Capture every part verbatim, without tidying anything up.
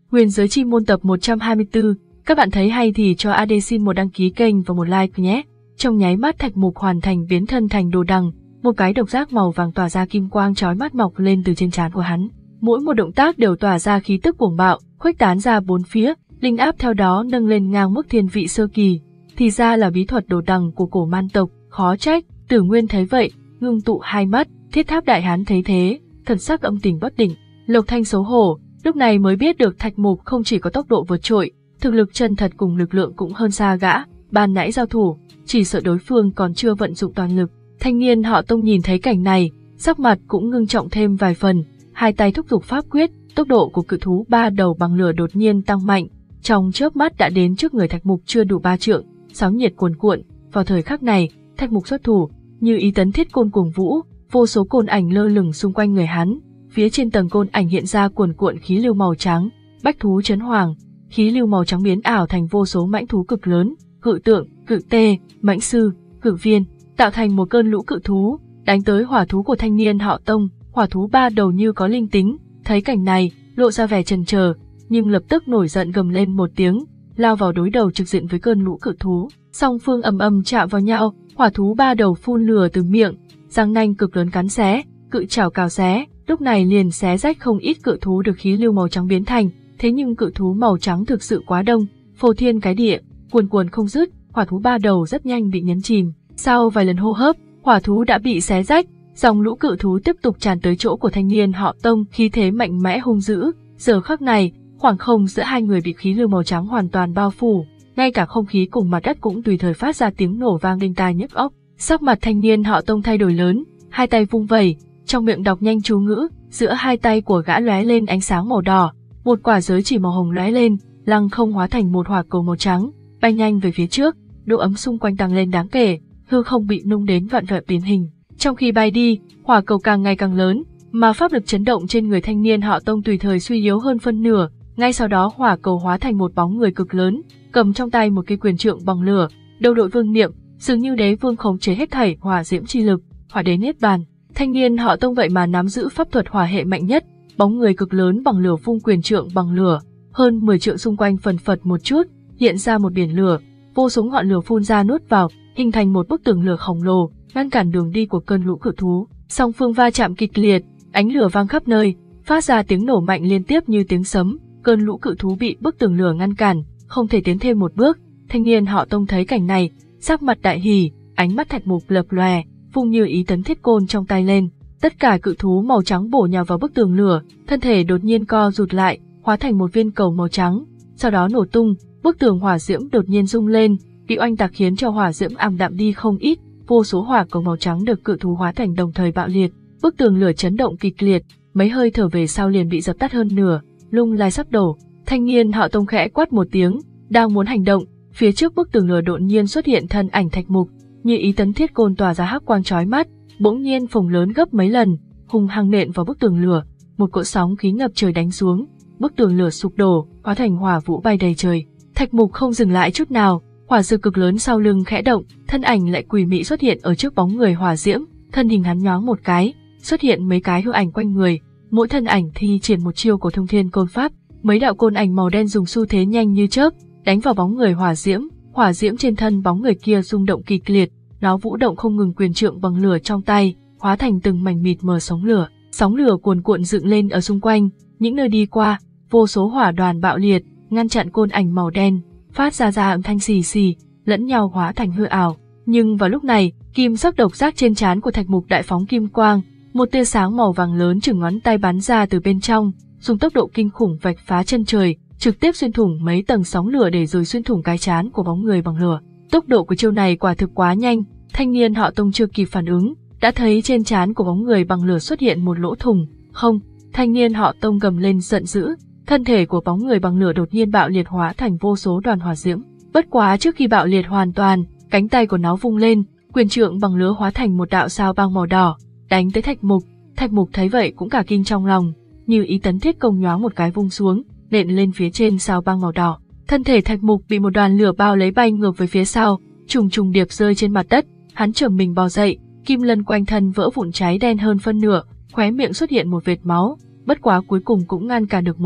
Huyền giới chi môn tập một trăm hai mươi tư, các bạn thấy hay thì cho a đê xin một đăng ký kênh và một like nhé. Trong nháy mắt Thạch Mục hoàn thành biến thân thành đồ đằng, một cái độc giác màu vàng tỏa ra kim quang chói mắt mọc lên từ trên trán của hắn. Mỗi một động tác đều tỏa ra khí tức cuồng bạo, khuếch tán ra bốn phía, linh áp theo đó nâng lên ngang mức thiên vị sơ kỳ. Thì ra là bí thuật đồ đằng của cổ man tộc, khó trách. Tử Nguyên thấy vậy, ngưng tụ hai mắt. Thiết Tháp đại hán thấy thế, thần sắc âm tình bất định. Lộc Thanh xấu hổ, lúc này mới biết được Thạch Mục không chỉ có tốc độ vượt trội, thực lực chân thật cùng lực lượng cũng hơn xa gã. Ban nãy giao thủ, chỉ sợ đối phương còn chưa vận dụng toàn lực. Thanh niên họ Tông nhìn thấy cảnh này, sắc mặt cũng ngưng trọng thêm vài phần, hai tay thúc giục pháp quyết, tốc độ của cự thú ba đầu bằng lửa đột nhiên tăng mạnh, trong chớp mắt đã đến trước người Thạch Mục chưa đủ ba trượng, sóng nhiệt cuồn cuộn. Vào thời khắc này, Thạch Mục xuất thủ, như ý tấn thiết côn cuồng vũ, vô số côn ảnh lơ lửng xung quanh người hắn, phía trên tầng côn ảnh hiện ra cuồn cuộn khí lưu màu trắng, bách thú chấn hoàng, khí lưu màu trắng biến ảo thành vô số mãnh thú cực lớn, cự tượng, cự tê, mãnh sư, cự viên, tạo thành một cơn lũ cự thú, đánh tới hỏa thú của thanh niên họ Tông. Hỏa thú ba đầu như có linh tính, thấy cảnh này, lộ ra vẻ chần chờ, nhưng lập tức nổi giận gầm lên một tiếng, lao vào đối đầu trực diện với cơn lũ cự thú. Song phương ầm ầm chạm vào nhau, hỏa thú ba đầu phun lửa từ miệng, răng nanh cực lớn cắn xé, cự chảo cào xé, lúc này liền xé rách không ít cự thú được khí lưu màu trắng biến thành. Thế nhưng cự thú màu trắng thực sự quá đông, phô thiên cái địa, cuồn cuộn không dứt, hỏa thú ba đầu rất nhanh bị nhấn chìm. Sau vài lần hô hấp, hỏa thú đã bị xé rách, dòng lũ cự thú tiếp tục tràn tới chỗ của thanh niên họ Tông, khí thế mạnh mẽ hung dữ. Giờ khắc này, khoảng không giữa hai người bị khí lưu màu trắng hoàn toàn bao phủ, ngay cả không khí cùng mặt đất cũng tùy thời phát ra tiếng nổ vang đinh tai nhức óc. Sắc mặt thanh niên họ Tông thay đổi lớn, hai tay vung vẩy, trong miệng đọc nhanh chú ngữ, giữa hai tay của gã lóe lên ánh sáng màu đỏ, một quả giới chỉ màu hồng lóe lên, lăng không hóa thành một hỏa cầu màu trắng, bay nhanh về phía trước, độ ấm xung quanh tăng lên đáng kể, hư không bị nung đến vạn vẹo biến hình. Trong khi bay đi, hỏa cầu càng ngày càng lớn, mà pháp lực chấn động trên người thanh niên họ Tông tùy thời suy yếu hơn phân nửa. Ngay sau đó hỏa cầu hóa thành một bóng người cực lớn, cầm trong tay một cây quyền trượng bằng lửa, đầu đội vương miệng, dường như đế vương khống chế hết thảy hỏa diễm chi lực, hỏa đế niết bàn. Thanh niên họ Tông vậy mà nắm giữ pháp thuật hỏa hệ mạnh nhất, bóng người cực lớn bằng lửa vung quyền trượng bằng lửa, hơn mười trượng xung quanh phần phật một chút, hiện ra một biển lửa, vô số ngọn lửa phun ra nuốt vào, hình thành một bức tường lửa khổng lồ, ngăn cản đường đi của cơn lũ cự thú. Song phương va chạm kịch liệt, ánh lửa vang khắp nơi, phát ra tiếng nổ mạnh liên tiếp như tiếng sấm. Cơn lũ cự thú bị bức tường lửa ngăn cản, không thể tiến thêm một bước. Thanh niên họ Tông thấy cảnh này, sắc mặt đại hỉ, ánh mắt Thạch Mục lập lòe, vung như ý tấn thiết côn trong tay lên. Tất cả cự thú màu trắng bổ nhào vào bức tường lửa, thân thể đột nhiên co rụt lại, hóa thành một viên cầu màu trắng, sau đó nổ tung. Bức tường hỏa diễm đột nhiên rung lên, bị oanh tạc khiến cho hỏa diễm ảm đạm đi không ít. Vô số hỏa cầu màu trắng được cự thú hóa thành đồng thời bạo liệt, bức tường lửa chấn động kịch liệt, mấy hơi thở về sau liền bị dập tắt hơn nửa. Lung lai sắp đổ, thanh niên họ Tông khẽ quát một tiếng, đang muốn hành động, phía trước bức tường lửa đột nhiên xuất hiện thân ảnh Thạch Mục, như ý tấn thiết côn tỏa ra hắc quang chói mắt, bỗng nhiên phồng lớn gấp mấy lần, hung hăng nện vào bức tường lửa, một cỗ sóng khí ngập trời đánh xuống, bức tường lửa sụp đổ, hóa thành hỏa vũ bay đầy trời. Thạch Mục không dừng lại chút nào, hỏa dược cực lớn sau lưng khẽ động, thân ảnh lại quỷ mị xuất hiện ở trước bóng người hỏa diễm, thân hình hắn nhoáng một cái, xuất hiện mấy cái hư ảnh quanh người. Mỗi thân ảnh thi triển một chiêu của Thông Thiên Côn Pháp, mấy đạo côn ảnh màu đen dùng xu thế nhanh như chớp, đánh vào bóng người hỏa diễm, hỏa diễm trên thân bóng người kia rung động kịch liệt, nó vũ động không ngừng, quyền trượng bằng lửa trong tay, hóa thành từng mảnh mịt mờ sóng lửa, sóng lửa cuồn cuộn dựng lên ở xung quanh, những nơi đi qua, vô số hỏa đoàn bạo liệt, ngăn chặn côn ảnh màu đen, phát ra ra âm thanh xì xì, lẫn nhau hóa thành hư ảo. Nhưng vào lúc này, kim sắc độc giác trên trán của Thạch Mục đại phóng kim quang, một tia sáng màu vàng lớn chừng ngón tay bắn ra từ bên trong, dùng tốc độ kinh khủng vạch phá chân trời, trực tiếp xuyên thủng mấy tầng sóng lửa để rồi xuyên thủng cái trán của bóng người bằng lửa. Tốc độ của chiêu này quả thực quá nhanh, thanh niên họ Tông chưa kịp phản ứng, đã thấy trên trán của bóng người bằng lửa xuất hiện một lỗ thủng. Không, thanh niên họ Tông gầm lên giận dữ, thân thể của bóng người bằng lửa đột nhiên bạo liệt hóa thành vô số đoàn hỏa diễm. Bất quá trước khi bạo liệt hoàn toàn, cánh tay của nó vung lên, quyền trượng bằng lửa hóa thành một đạo sao băng màu đỏ, đánh tới Thạch Mục. Thạch Mục thấy vậy cũng cả kinh trong lòng, như ý tấn thiết công nhoáng một cái vung xuống, nện lên phía trên sao băng màu đỏ. Thân thể Thạch Mục bị một đoàn lửa bao lấy bay ngược về phía sau, trùng trùng điệp rơi trên mặt đất. Hắn chởm mình bò dậy, kim lân quanh thân vỡ vụn cháy đen hơn phân nửa, khóe miệng xuất hiện một vệt máu, bất quá cuối cùng cũng ngăn cản được một kích.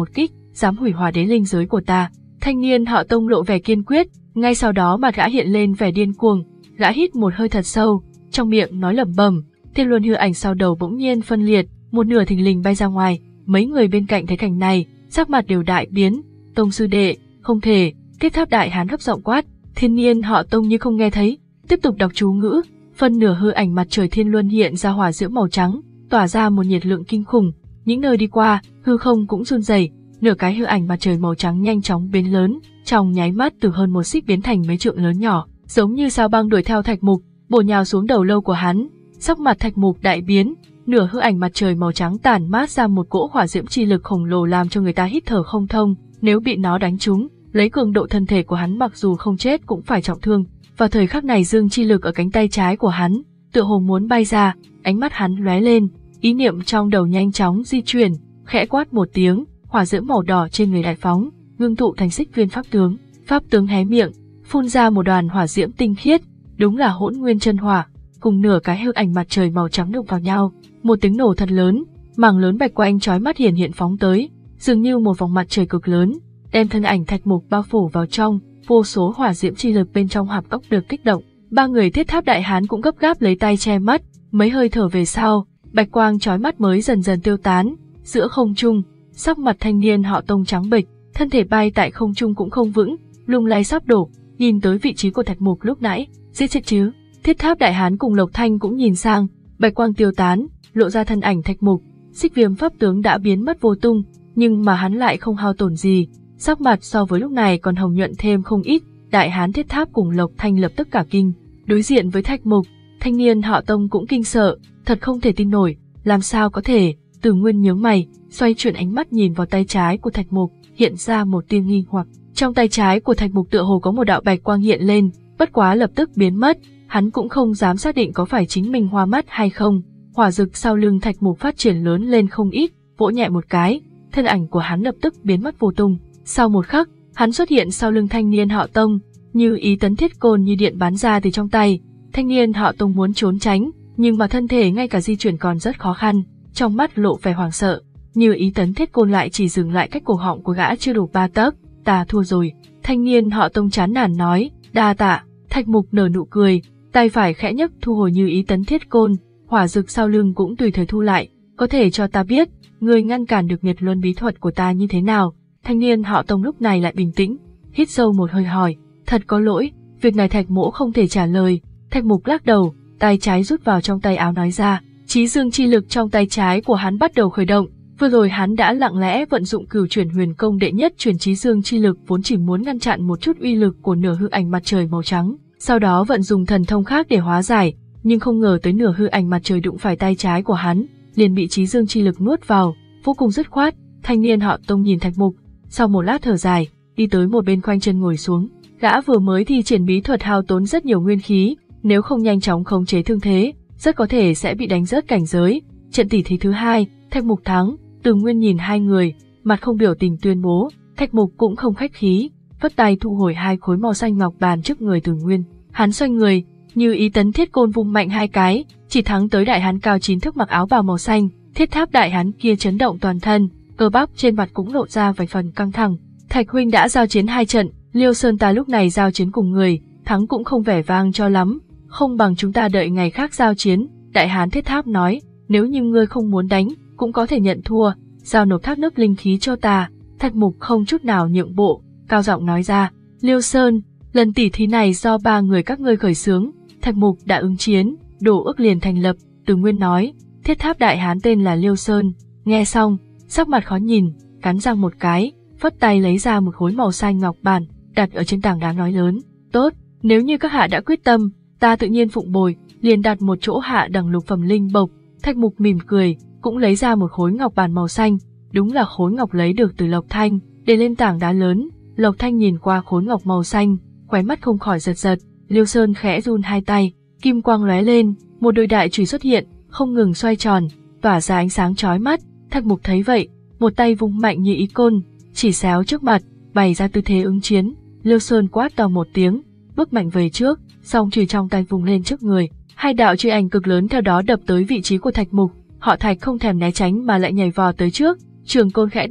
dám hủy hỏa đế linh giới của ta. Thanh niên họ Tông lộ vẻ kiên quyết, ngay sau đó mặt gã hiện lên vẻ điên cuồng, gã hít một hơi thật sâu, trong miệng nói lẩm bẩm. Thiên luân hư ảnh sau đầu bỗng nhiên phân liệt, một nửa thình lình bay ra ngoài. Mấy người bên cạnh thấy cảnh này, sắc mặt đều đại biến. Tông sư đệ, không thể. Thiết Tháp đại hán gấp giọng quát. Thiên niên họ Tông như không nghe thấy, tiếp tục đọc chú ngữ. Phân nửa hư ảnh mặt trời thiên luân hiện ra hỏa diễm màu trắng, tỏa ra một nhiệt lượng kinh khủng. Những nơi đi qua, hư không cũng run rẩy. Nửa cái hư ảnh mặt trời màu trắng nhanh chóng biến lớn, trong nháy mắt từ hơn một xích biến thành mấy trượng lớn nhỏ, giống như sao băng đuổi theo Thạch Mục, bổ nhào xuống đầu lâu của hắn. Sắc mặt Thạch Mục đại biến, nửa hư ảnh mặt trời màu trắng tản mát ra một cỗ hỏa diễm chi lực khổng lồ làm cho người ta hít thở không thông. Nếu bị nó đánh trúng, lấy cường độ thân thể của hắn mặc dù không chết cũng phải trọng thương. Vào thời khắc này dương chi lực ở cánh tay trái của hắn, tựa hồ muốn bay ra, ánh mắt hắn lóe lên, ý niệm trong đầu nhanh chóng di chuyển, khẽ quát một tiếng, hỏa diễm màu đỏ trên người đại phóng, ngưng tụ thành xích viên pháp tướng. Pháp tướng hé miệng, phun ra một đoàn hỏa diễm tinh khiết, đúng là hỗn nguyên chân hỏa, cùng nửa cái hư ảnh mặt trời màu trắng đụng vào nhau, một tiếng nổ thật lớn, mảng lớn bạch quang chói mắt hiển hiện phóng tới, dường như một vòng mặt trời cực lớn, đem thân ảnh Thạch Mục bao phủ vào trong. Vô số hỏa diễm chi lực bên trong hạp cốc được kích động, ba người Thiết Tháp đại hán cũng gấp gáp lấy tay che mắt. Mấy hơi thở về sau, bạch quang chói mắt mới dần dần tiêu tán. Giữa không trung, sắc mặt thanh niên họ Tông trắng bệch, thân thể bay tại không trung cũng không vững, lung lay sắp đổ. Nhìn tới vị trí của Thạch Mục lúc nãy, giết chết chứ? Thiết Tháp đại hán cùng Lộc Thanh cũng nhìn sang, bạch quang tiêu tán, lộ ra thân ảnh Thạch Mục. Xích viêm pháp tướng đã biến mất vô tung, nhưng mà hắn lại không hao tổn gì. Sắc mặt so với lúc này còn hồng nhuận thêm không ít. Đại hán Thiết Tháp cùng Lộc Thanh lập tức cả kinh, đối diện với Thạch Mục, thanh niên họ Tông cũng kinh sợ, thật không thể tin nổi, làm sao có thể? Từ Nguyên nhướng mày, xoay chuyển ánh mắt nhìn vào tay trái của Thạch Mục, hiện ra một tia nghi hoặc. Trong tay trái của Thạch Mục tựa hồ có một đạo bạch quang hiện lên, bất quá lập tức biến mất, hắn cũng không dám xác định có phải chính mình hoa mắt hay không. Hỏa dực sau lưng Thạch Mục phát triển lớn lên không ít, vỗ nhẹ một cái, thân ảnh của hắn lập tức biến mất vô tung. Sau một khắc, hắn xuất hiện sau lưng thanh niên họ Tông, như ý tấn thiết côn như điện bắn ra từ trong tay. Thanh niên họ Tông muốn trốn tránh, nhưng mà thân thể ngay cả di chuyển còn rất khó khăn, trong mắt lộ vẻ hoảng sợ. Như ý tấn thiết côn lại chỉ dừng lại cách cổ họng của gã chưa đủ ba tấc. Ta thua rồi. Thanh niên họ Tông chán nản nói. Đa tạ. Thạch Mục nở nụ cười, tay phải khẽ nhấc thu hồi như ý tấn thiết côn, hỏa dực sau lưng cũng tùy thời thu lại. Có thể cho ta biết, người ngăn cản được Nhiệt Luân bí thuật của ta như thế nào? Thanh niên họ Tông lúc này lại bình tĩnh, hít sâu một hơi hỏi. Thật có lỗi, việc này Thạch Mỗ không thể trả lời. Thạch Mục lắc đầu, tay trái rút vào trong tay áo nói ra. Chí dương chi lực trong tay trái của hắn bắt đầu khởi động. Vừa rồi hắn đã lặng lẽ vận dụng cửu chuyển huyền công đệ nhất chuyển chí dương chi lực, vốn chỉ muốn ngăn chặn một chút uy lực của nửa hư ảnh mặt trời màu trắng, sau đó vận dụng thần thông khác để hóa giải, nhưng không ngờ tới nửa hư ảnh mặt trời đụng phải tay trái của hắn, liền bị chí dương chi lực nuốt vào, vô cùng dứt khoát. Thanh niên họ Tông nhìn Thạch Mục, sau một lát thở dài, đi tới một bên khoanh chân ngồi xuống. Gã vừa mới thi triển bí thuật hao tốn rất nhiều nguyên khí, nếu không nhanh chóng khống chế thương thế, rất có thể sẽ bị đánh rớt cảnh giới. Trận tỷ thí thứ hai, Thạch Mục thắng. Từ Nguyên nhìn hai người, mặt không biểu tình tuyên bố. Thạch Mục cũng không khách khí, vất tay thu hồi hai khối màu xanh ngọc bàn trước người Từ Nguyên. Hắn xoay người, như ý tấn thiết côn vung mạnh hai cái, chỉ thắng tới đại hán cao chín thước mặc áo bào màu xanh. Thiết Tháp đại hán kia chấn động toàn thân, cơ bắp trên mặt cũng lộ ra vài phần căng thẳng. Thạch huynh đã giao chiến hai trận, Liêu Sơn ta lúc này giao chiến cùng người, thắng cũng không vẻ vang cho lắm, không bằng chúng ta đợi ngày khác giao chiến. Đại hán Thiết Tháp nói, nếu như ngươi không muốn đánh, cũng có thể nhận thua, giao nộp thác nước linh khí cho ta. Thạch Mục không chút nào nhượng bộ, cao giọng nói ra. Liêu Sơn, lần tỉ thí này do ba người các ngươi khởi xướng. Thạch Mục đã ứng chiến, đồ ước liền thành lập. Từ Nguyên nói, Thiết Tháp đại hán tên là Liêu Sơn. Nghe xong, sắc mặt khó nhìn, cắn răng một cái, phất tay lấy ra một khối màu xanh ngọc bản, đặt ở trên tảng đá nói lớn. Tốt, nếu như các hạ đã quyết tâm, ta tự nhiên phụng bồi, liền đặt một chỗ hạ đẳng lục phẩm linh bộc. Thạch Mục mỉm cười, cũng lấy ra một khối ngọc bản màu xanh, đúng là khối ngọc lấy được từ Lộc Thanh, để lên tảng đá lớn. Lộc Thanh nhìn qua khối ngọc màu xanh, khóe mắt không khỏi giật giật. Liêu Sơn khẽ run hai tay, kim quang lóe lên, một đôi đại chùy xuất hiện, không ngừng xoay tròn, tỏa ra ánh sáng chói mắt. Thạch Mục thấy vậy, một tay vung mạnh như ý côn, chỉ xéo trước mặt, bày ra tư thế ứng chiến. Liêu Sơn quát to một tiếng, bước mạnh về trước, song chùy trong tay vung lên trước người, hai đạo chùy ảnh cực lớn theo đó đập tới vị trí của Thạch Mục. Họ Thạch không thèm né tránh mà lại nhảy vò tới trước, trường côn khẽ đảo,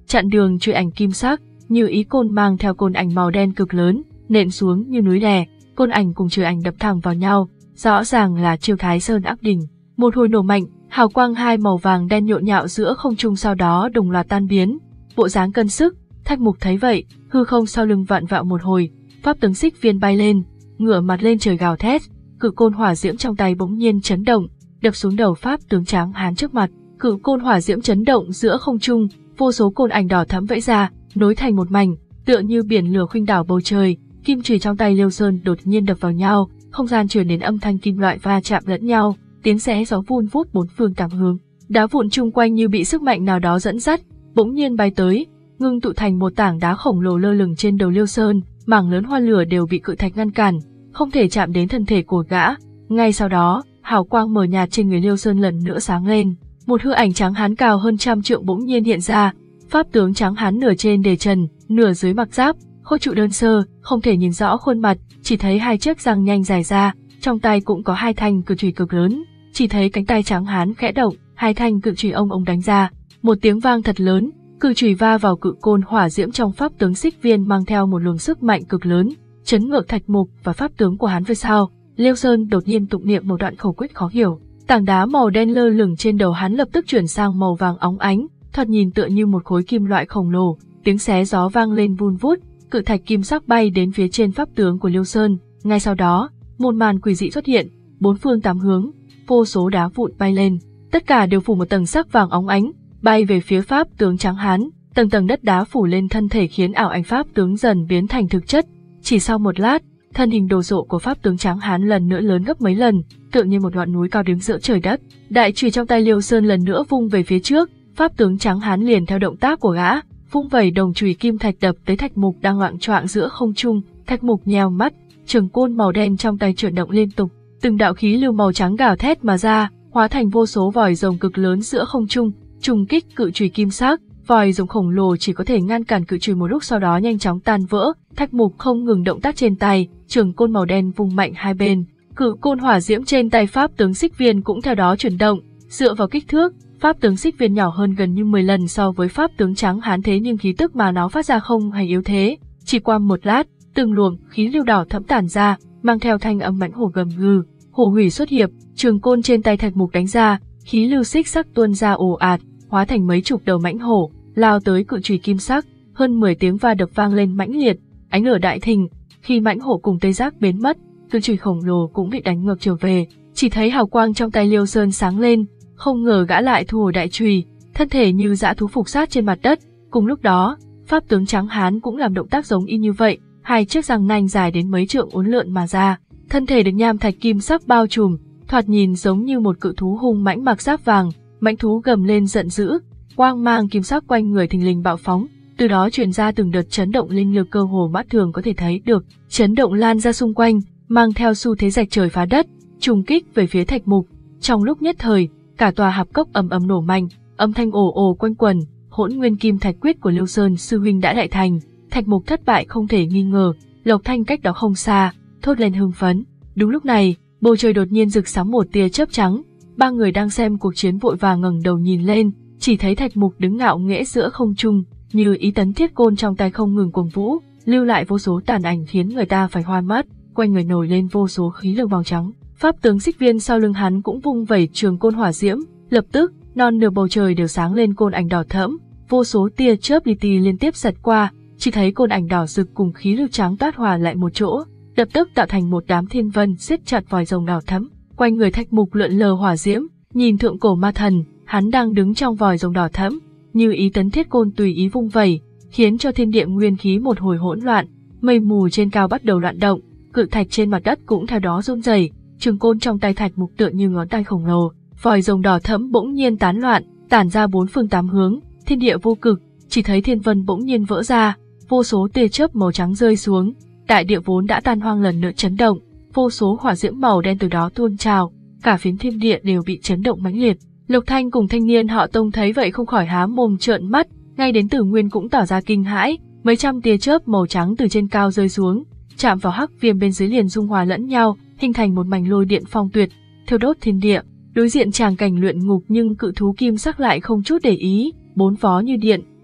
chặn đường truy ảnh kim sắc, Như Ý côn mang theo côn ảnh màu đen cực lớn, nện xuống như núi đè, côn ảnh cùng truy ảnh đập thẳng vào nhau, rõ ràng là chiêu Thái Sơn áp đỉnh. Một hồi nổ mạnh, hào quang hai màu vàng đen nhộn nhạo giữa không trung sau đó đồng loạt tan biến, bộ dáng cân sức. Thạch Mục thấy vậy, hư không sau lưng vặn vẹo một hồi, pháp tướng xích viên bay lên, ngửa mặt lên trời gào thét, cự côn hỏa diễm trong tay bỗng nhiên chấn động, đập xuống đầu pháp tướng tráng hán trước mặt. Cự côn hỏa diễm chấn động giữa không trung, vô số côn ảnh đỏ thẫm vẫy ra, nối thành một mảnh, tựa như biển lửa khuynh đảo bầu trời. Kim chùy trong tay Liêu Sơn đột nhiên đập vào nhau, không gian truyền đến âm thanh kim loại va chạm lẫn nhau, tiếng xé gió vun vút bốn phương tám hướng. Đá vụn chung quanh như bị sức mạnh nào đó dẫn dắt, bỗng nhiên bay tới, ngưng tụ thành một tảng đá khổng lồ lơ lửng trên đầu Liêu Sơn, mảng lớn hoa lửa đều bị cự thạch ngăn cản, không thể chạm đến thân thể của gã. Ngay sau đó, hào quang mờ nhạt trên người Liêu Sơn lần nữa sáng lên, một hư ảnh trắng hán cao hơn trăm trượng bỗng nhiên hiện ra. Pháp tướng trắng hán nửa trên đề trần, nửa dưới mặc giáp, khôi trụ đơn sơ, không thể nhìn rõ khuôn mặt, chỉ thấy hai chiếc răng nhanh dài ra, trong tay cũng có hai thanh cự chùy cực lớn, chỉ thấy cánh tay trắng hán khẽ động, hai thanh cự chùy ông ông đánh ra, một tiếng vang thật lớn, cự chùy va vào cự côn hỏa diễm trong pháp tướng xích viên mang theo một luồng sức mạnh cực lớn, chấn ngược Thạch Mục và pháp tướng của hắn về sau. Liêu Sơn đột nhiên tụng niệm một đoạn khẩu quyết khó hiểu, tảng đá màu đen lơ lửng trên đầu hắn lập tức chuyển sang màu vàng óng ánh, thoạt nhìn tựa như một khối kim loại khổng lồ, tiếng xé gió vang lên vun vút, cự thạch kim sắc bay đến phía trên pháp tướng của Liêu Sơn. Ngay sau đó, một màn quỷ dị xuất hiện, bốn phương tám hướng, vô số đá vụn bay lên, tất cả đều phủ một tầng sắc vàng óng ánh, bay về phía pháp tướng trắng hán, tầng tầng đất đá phủ lên thân thể khiến ảo ảnh pháp tướng dần biến thành thực chất. Chỉ sau một lát, thân hình đồ sộ của pháp tướng trắng hán lần nữa lớn gấp mấy lần, tựa như một ngọn núi cao đứng giữa trời đất. Đại chùy trong tay Liêu Sơn lần nữa vung về phía trước, pháp tướng trắng hán liền theo động tác của gã, vung vẩy đồng chùy kim thạch đập tới Thạch Mục đang loạng choạng giữa không trung. Thạch Mục nheo mắt, trường côn màu đen trong tay chuyển động liên tục, từng đạo khí lưu màu trắng gào thét mà ra, hóa thành vô số vòi rồng cực lớn giữa không trung, trùng kích cự chùy kim sắc. Vòi rồng khổng lồ chỉ có thể ngăn cản cự chùy một lúc, sau đó nhanh chóng tan vỡ. Thạch Mục không ngừng động tác trên tay, trường côn màu đen vung mạnh hai bên, cự côn hỏa diễm trên tay pháp tướng xích viên cũng theo đó chuyển động. Dựa vào kích thước, pháp tướng xích viên nhỏ hơn gần như mười lần so với pháp tướng trắng hán, thế nhưng khí tức mà nó phát ra không hề yếu thế. Chỉ qua một lát, từng luồng khí lưu đỏ thẫm tản ra, mang theo thanh âm mãnh hổ gầm gừ. Hổ hủy xuất hiệp, trường côn trên tay Thạch Mục đánh ra, khí lưu xích sắc tuôn ra ồ ạt, hóa thành mấy chục đầu mãnh hổ, lao tới cự chùy kim sắc. Hơn mười tiếng va đập vang lên mãnh liệt, ánh lửa đại thịnh. Khi mãnh hổ cùng tê giác biến mất, cự chùy khổng lồ cũng bị đánh ngược trở về. Chỉ thấy hào quang trong tay Liêu Sơn sáng lên, không ngờ gã lại thu hồi đại chùy, thân thể như dã thú phục sát trên mặt đất. Cùng lúc đó, pháp tướng trắng hán cũng làm động tác giống y như vậy, hai chiếc răng nanh dài đến mấy trượng uốn lượn mà ra, thân thể được nham thạch kim sắc bao trùm, thoạt nhìn giống như một cự thú hung mãnh mặc giáp vàng. Mãnh thú gầm lên giận dữ, quang mang kim sắc quanh người thình lình bạo phóng, từ đó truyền ra từng đợt chấn động linh lực cơ hồ mắt thường có thể thấy được, chấn động lan ra xung quanh, mang theo xu thế rạch trời phá đất, trùng kích về phía Thạch Mục. Trong lúc nhất thời, cả tòa hạp cốc ầm ầm nổ mạnh, âm thanh ồ ồ quanh quẩn. Hỗn Nguyên Kim Thạch Quyết của Liêu Sơn sư huynh đã đại thành, Thạch Mục thất bại không thể nghi ngờ. Lộc Thanh cách đó không xa, thốt lên hưng phấn. Đúng lúc này, bầu trời đột nhiên rực sáng một tia chớp trắng, ba người đang xem cuộc chiến vội vàng ngẩng đầu nhìn lên, chỉ thấy Thạch Mục đứng ngạo nghễ giữa không trung, Như Ý tấn thiết côn trong tay không ngừng cuồng vũ, lưu lại vô số tàn ảnh khiến người ta phải hoa mắt, quanh người nổi lên vô số khí lực màu trắng. Pháp tướng xích viên sau lưng hắn cũng vung vẩy trường côn hỏa diễm, lập tức, non nửa bầu trời đều sáng lên côn ảnh đỏ thẫm, vô số tia chớp li ti liên tiếp xẹt qua, chỉ thấy côn ảnh đỏ rực cùng khí lưu trắng toát hòa lại một chỗ, lập tức tạo thành một đám thiên vân siết chặt vòi rồng đỏ thẫm. Quanh người Thạch Mục lượn lờ hỏa diễm, nhìn thượng cổ ma thần, hắn đang đứng trong vòi rồng đỏ thẫm, Như Ý tấn thiết côn tùy ý vung vẩy, khiến cho thiên địa nguyên khí một hồi hỗn loạn, mây mù trên cao bắt đầu loạn động, cự thạch trên mặt đất cũng theo đó run rẩy. Trường côn trong tay Thạch Mục tựa như ngón tay khổng lồ, vòi rồng đỏ thẫm bỗng nhiên tán loạn, tản ra bốn phương tám hướng, thiên địa vô cực, chỉ thấy thiên vân bỗng nhiên vỡ ra, vô số tia chớp màu trắng rơi xuống, đại địa vốn đã tan hoang lần nữa chấn động, vô số hỏa diễm màu đen từ đó tuôn trào, cả phiến thiên địa đều bị chấn động mãnh liệt. Lục Thanh cùng thanh niên họ Tông thấy vậy không khỏi há mồm trợn mắt, ngay đến Tử Nguyên cũng tỏ ra kinh hãi, mấy trăm tia chớp màu trắng từ trên cao rơi xuống, chạm vào hắc viêm bên dưới liền dung hòa lẫn nhau, hình thành một mảnh lôi điện phong tuyệt, thiêu đốt thiên địa. Đối diện tràng cảnh luyện ngục nhưng cự thú kim sắc lại không chút để ý, bốn vó như điện,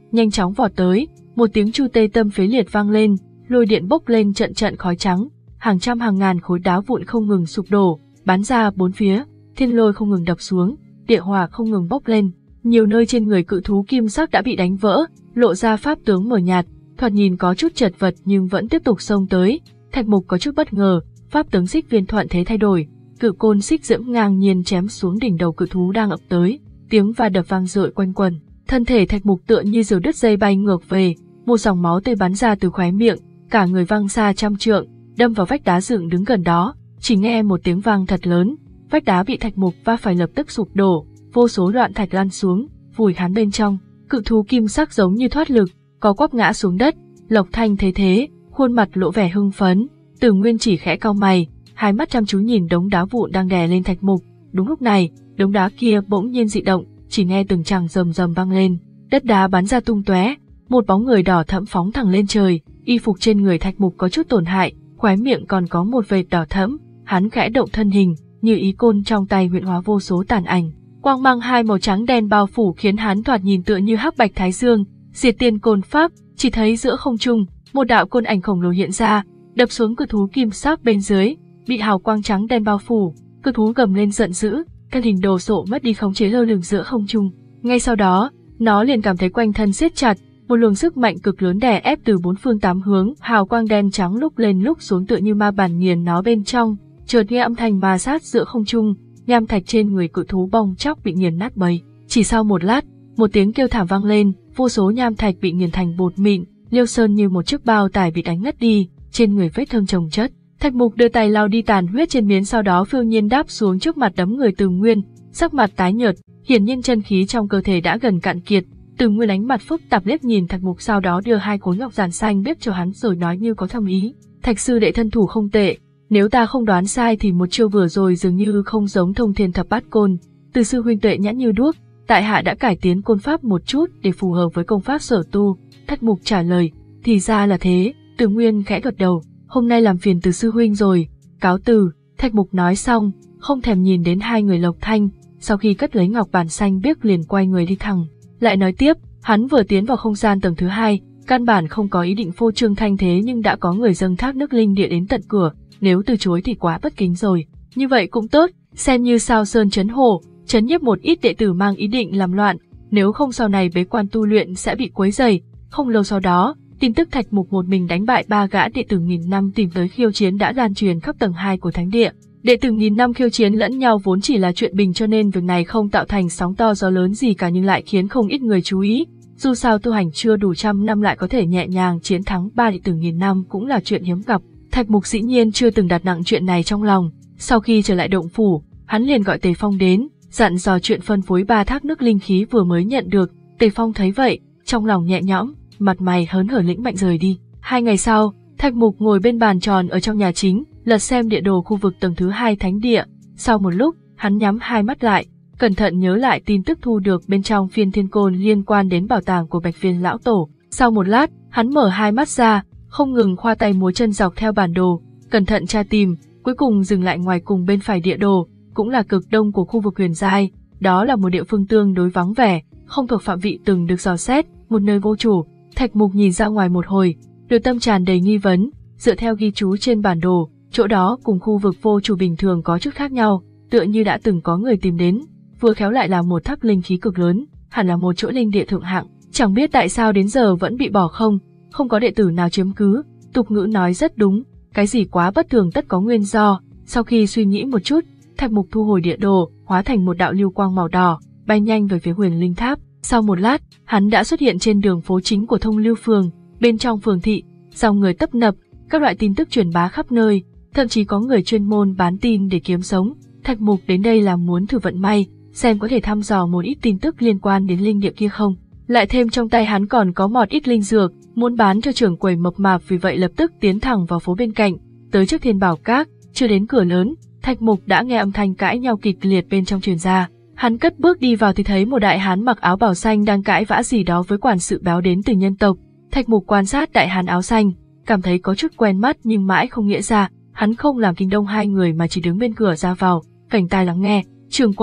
nhanh chóng vọt tới, một tiếng chu tê tâm phế liệt vang lên, lôi điện bốc lên trận trận khói trắng, hàng trăm hàng ngàn khối đá vụn không ngừng sụp đổ, bắn ra bốn phía, thiên lôi không ngừng đập xuống, địa hỏa không ngừng bốc lên, nhiều nơi trên người cự thú kim sắc đã bị đánh vỡ, lộ ra pháp tướng mờ nhạt, thoạt nhìn có chút chật vật nhưng vẫn tiếp tục xông tới. Thạch Mục có chút bất ngờ, pháp tướng Xích Viên thuận thế thay đổi, cự côn xích diễm ngang nhiên chém xuống đỉnh đầu cự thú đang ập tới, tiếng va đập vang dội quanh quẩn, thân thể Thạch Mục tựa như diều đứt dây bay ngược về, một dòng máu tươi bắn ra từ khóe miệng, cả người văng xa trăm trượng, đâm vào vách đá dựng đứng gần đó, chỉ nghe một tiếng vang thật lớn, vách đá bị Thạch Mục va phải lập tức sụp đổ, vô số loạn thạch lăn xuống, vùi hắn bên trong. Cự thú kim sắc giống như thoát lực, có quắp ngã xuống đất. Lộc Thanh thấy thế, khuôn mặt lộ vẻ hưng phấn, Từ Nguyên chỉ khẽ cau mày, hai mắt chăm chú nhìn đống đá vụn đang đè lên Thạch Mục. Đúng lúc này, đống đá kia bỗng nhiên dị động, chỉ nghe từng tràng rầm rầm vang lên, đất đá bắn ra tung tóe, một bóng người đỏ thẫm phóng thẳng lên trời, y phục trên người Thạch Mục có chút tổn hại, khóe miệng còn có một vệt đỏ thẫm, hắn khẽ động thân hình, như ý côn trong tay huyễn hóa vô số tàn ảnh. Quang mang hai màu trắng đen bao phủ khiến hắn thoạt nhìn tựa như hắc bạch thái dương, diệt tiên côn pháp, chỉ thấy giữa không trung, một đạo côn ảnh khổng lồ hiện ra, đập xuống cự thú kim sắc bên dưới, bị hào quang trắng đen bao phủ, cự thú gầm lên giận dữ, thân hình đồ sộ mất đi khống chế lơ lửng giữa không trung. Ngay sau đó, nó liền cảm thấy quanh thân siết chặt, một luồng sức mạnh cực lớn đè ép từ bốn phương tám hướng, hào quang đen trắng lúc lên lúc xuống tựa như ma bản nghiền nó bên trong, chợt nghe âm thanh ma sát giữa không trung. Nham thạch trên người cự thú bong chóc bị nghiền nát bấy. Chỉ sau một lát, một tiếng kêu thảm vang lên, vô số nham thạch bị nghiền thành bột mịn, Liêu Sơn như một chiếc bao tải bị đánh ngất đi, trên người vết thương chồng chất. Thạch Mục đưa tay lau đi tàn huyết trên miến, sau đó phiêu nhiên đáp xuống trước mặt đấm người Từ Nguyên, sắc mặt tái nhợt, hiển nhiên chân khí trong cơ thể đã gần cạn kiệt. Từ Nguyên ánh mặt phức tạp liếc nhìn Thạch Mục, sau đó đưa hai khối ngọc giản xanh biếc cho hắn rồi nói như có thâm ý: Thạch sư đệ thân thủ không tệ. Nếu ta không đoán sai thì một chiêu vừa rồi dường như không giống Thông Thiên Thập Bát Côn. Từ sư huynh tuệ nhãn như đuốc, tại hạ đã cải tiến côn pháp một chút để phù hợp với công pháp sở tu. Thạch Mục trả lời, thì ra là thế. Từ Nguyên khẽ gật đầu, hôm nay làm phiền Từ sư huynh rồi, cáo từ. Thạch Mục nói xong, không thèm nhìn đến hai người Lộc Thanh, sau khi cất lấy ngọc bản xanh biếc liền quay người đi thẳng. Lại nói tiếp, hắn vừa tiến vào không gian tầng thứ hai, căn bản không có ý định phô trương thanh thế nhưng đã có người dâng thác nước linh địa đến tận cửa. Nếu từ chối thì quá bất kính rồi. Như vậy cũng tốt, xem như Sao Sơn trấn hồ, trấn nhiếp một ít đệ tử mang ý định làm loạn, nếu không sau này bế quan tu luyện sẽ bị quấy rầy. Không lâu sau đó, tin tức Thạch Mục một mình đánh bại ba gã đệ tử nghìn năm tìm tới khiêu chiến đã lan truyền khắp tầng hai của thánh địa. Đệ tử nghìn năm khiêu chiến lẫn nhau vốn chỉ là chuyện bình, cho nên việc này không tạo thành sóng to gió lớn gì cả, nhưng lại khiến không ít người chú ý. Dù sao tu hành chưa đủ trăm năm lại có thể nhẹ nhàng chiến thắng ba đệ tử nghìn năm cũng là chuyện hiếm gặp. Thạch Mục dĩ nhiên chưa từng đặt nặng chuyện này trong lòng. Sau khi trở lại động phủ, hắn liền gọi Tề Phong đến, dặn dò chuyện phân phối ba thác nước linh khí vừa mới nhận được. Tề Phong thấy vậy, trong lòng nhẹ nhõm, mặt mày hớn hở lĩnh mạnh rời đi. Hai ngày sau, Thạch Mục ngồi bên bàn tròn ở trong nhà chính, lật xem địa đồ khu vực tầng thứ hai thánh địa. Sau một lúc, hắn nhắm hai mắt lại, cẩn thận nhớ lại tin tức thu được bên trong phiên thiên côn liên quan đến bảo tàng của Bạch Viên lão tổ. Sau một lát, hắn mở hai mắt ra, không ngừng khoa tay múa chân dọc theo bản đồ, cẩn thận tra tìm, cuối cùng dừng lại ngoài cùng bên phải địa đồ, cũng là cực đông của khu vực Huyền Giai. Đó là một địa phương tương đối vắng vẻ, không thuộc phạm vị từng được dò xét, một nơi vô chủ. Thạch Mục nhìn ra ngoài một hồi, nội tâm tràn đầy nghi vấn, dựa theo ghi chú trên bản đồ, chỗ đó cùng khu vực vô chủ bình thường có chút khác nhau, tựa như đã từng có người tìm đến, vừa khéo lại là một tháp linh khí cực lớn, hẳn là một chỗ linh địa thượng hạng, chẳng biết tại sao đến giờ vẫn bị bỏ không. Không có đệ tử nào chiếm cứ. Tục ngữ nói rất đúng, cái gì quá bất thường tất có nguyên do. Sau khi suy nghĩ một chút, Thạch Mục thu hồi địa đồ, hóa thành một đạo lưu quang màu đỏ, bay nhanh về phía Huyền Linh Tháp. Sau một lát, hắn đã xuất hiện trên đường phố chính của Thông Lưu Phường. Bên trong phường thị, dòng người tấp nập, các loại tin tức truyền bá khắp nơi, thậm chí có người chuyên môn bán tin để kiếm sống. Thạch Mục đến đây là muốn thử vận may, xem có thể thăm dò một ít tin tức liên quan đến linh địa kia không. Lại thêm trong tay hắn còn có một ít linh dược, muốn bán cho trưởng quầy mập mạp, vì vậy lập tức tiến thẳng vào phố bên cạnh, tới trước Thiên Bảo Các. Chưa đến cửa lớn, Thạch Mục đã nghe âm thanh cãi nhau kịch liệt bên trong truyền ra. Hắn cất bước đi vào thì thấy một đại hán mặc áo bào xanh đang cãi vã gì đó với quản sự báo đến từ nhân tộc. Thạch Mục quan sát đại hán áo xanh, cảm thấy có chút quen mắt nhưng mãi không nghĩa ra. Hắn không làm kinh động hai người mà chỉ đứng bên cửa ra vào, cảnh tai lắng nghe. Trưởng quầy,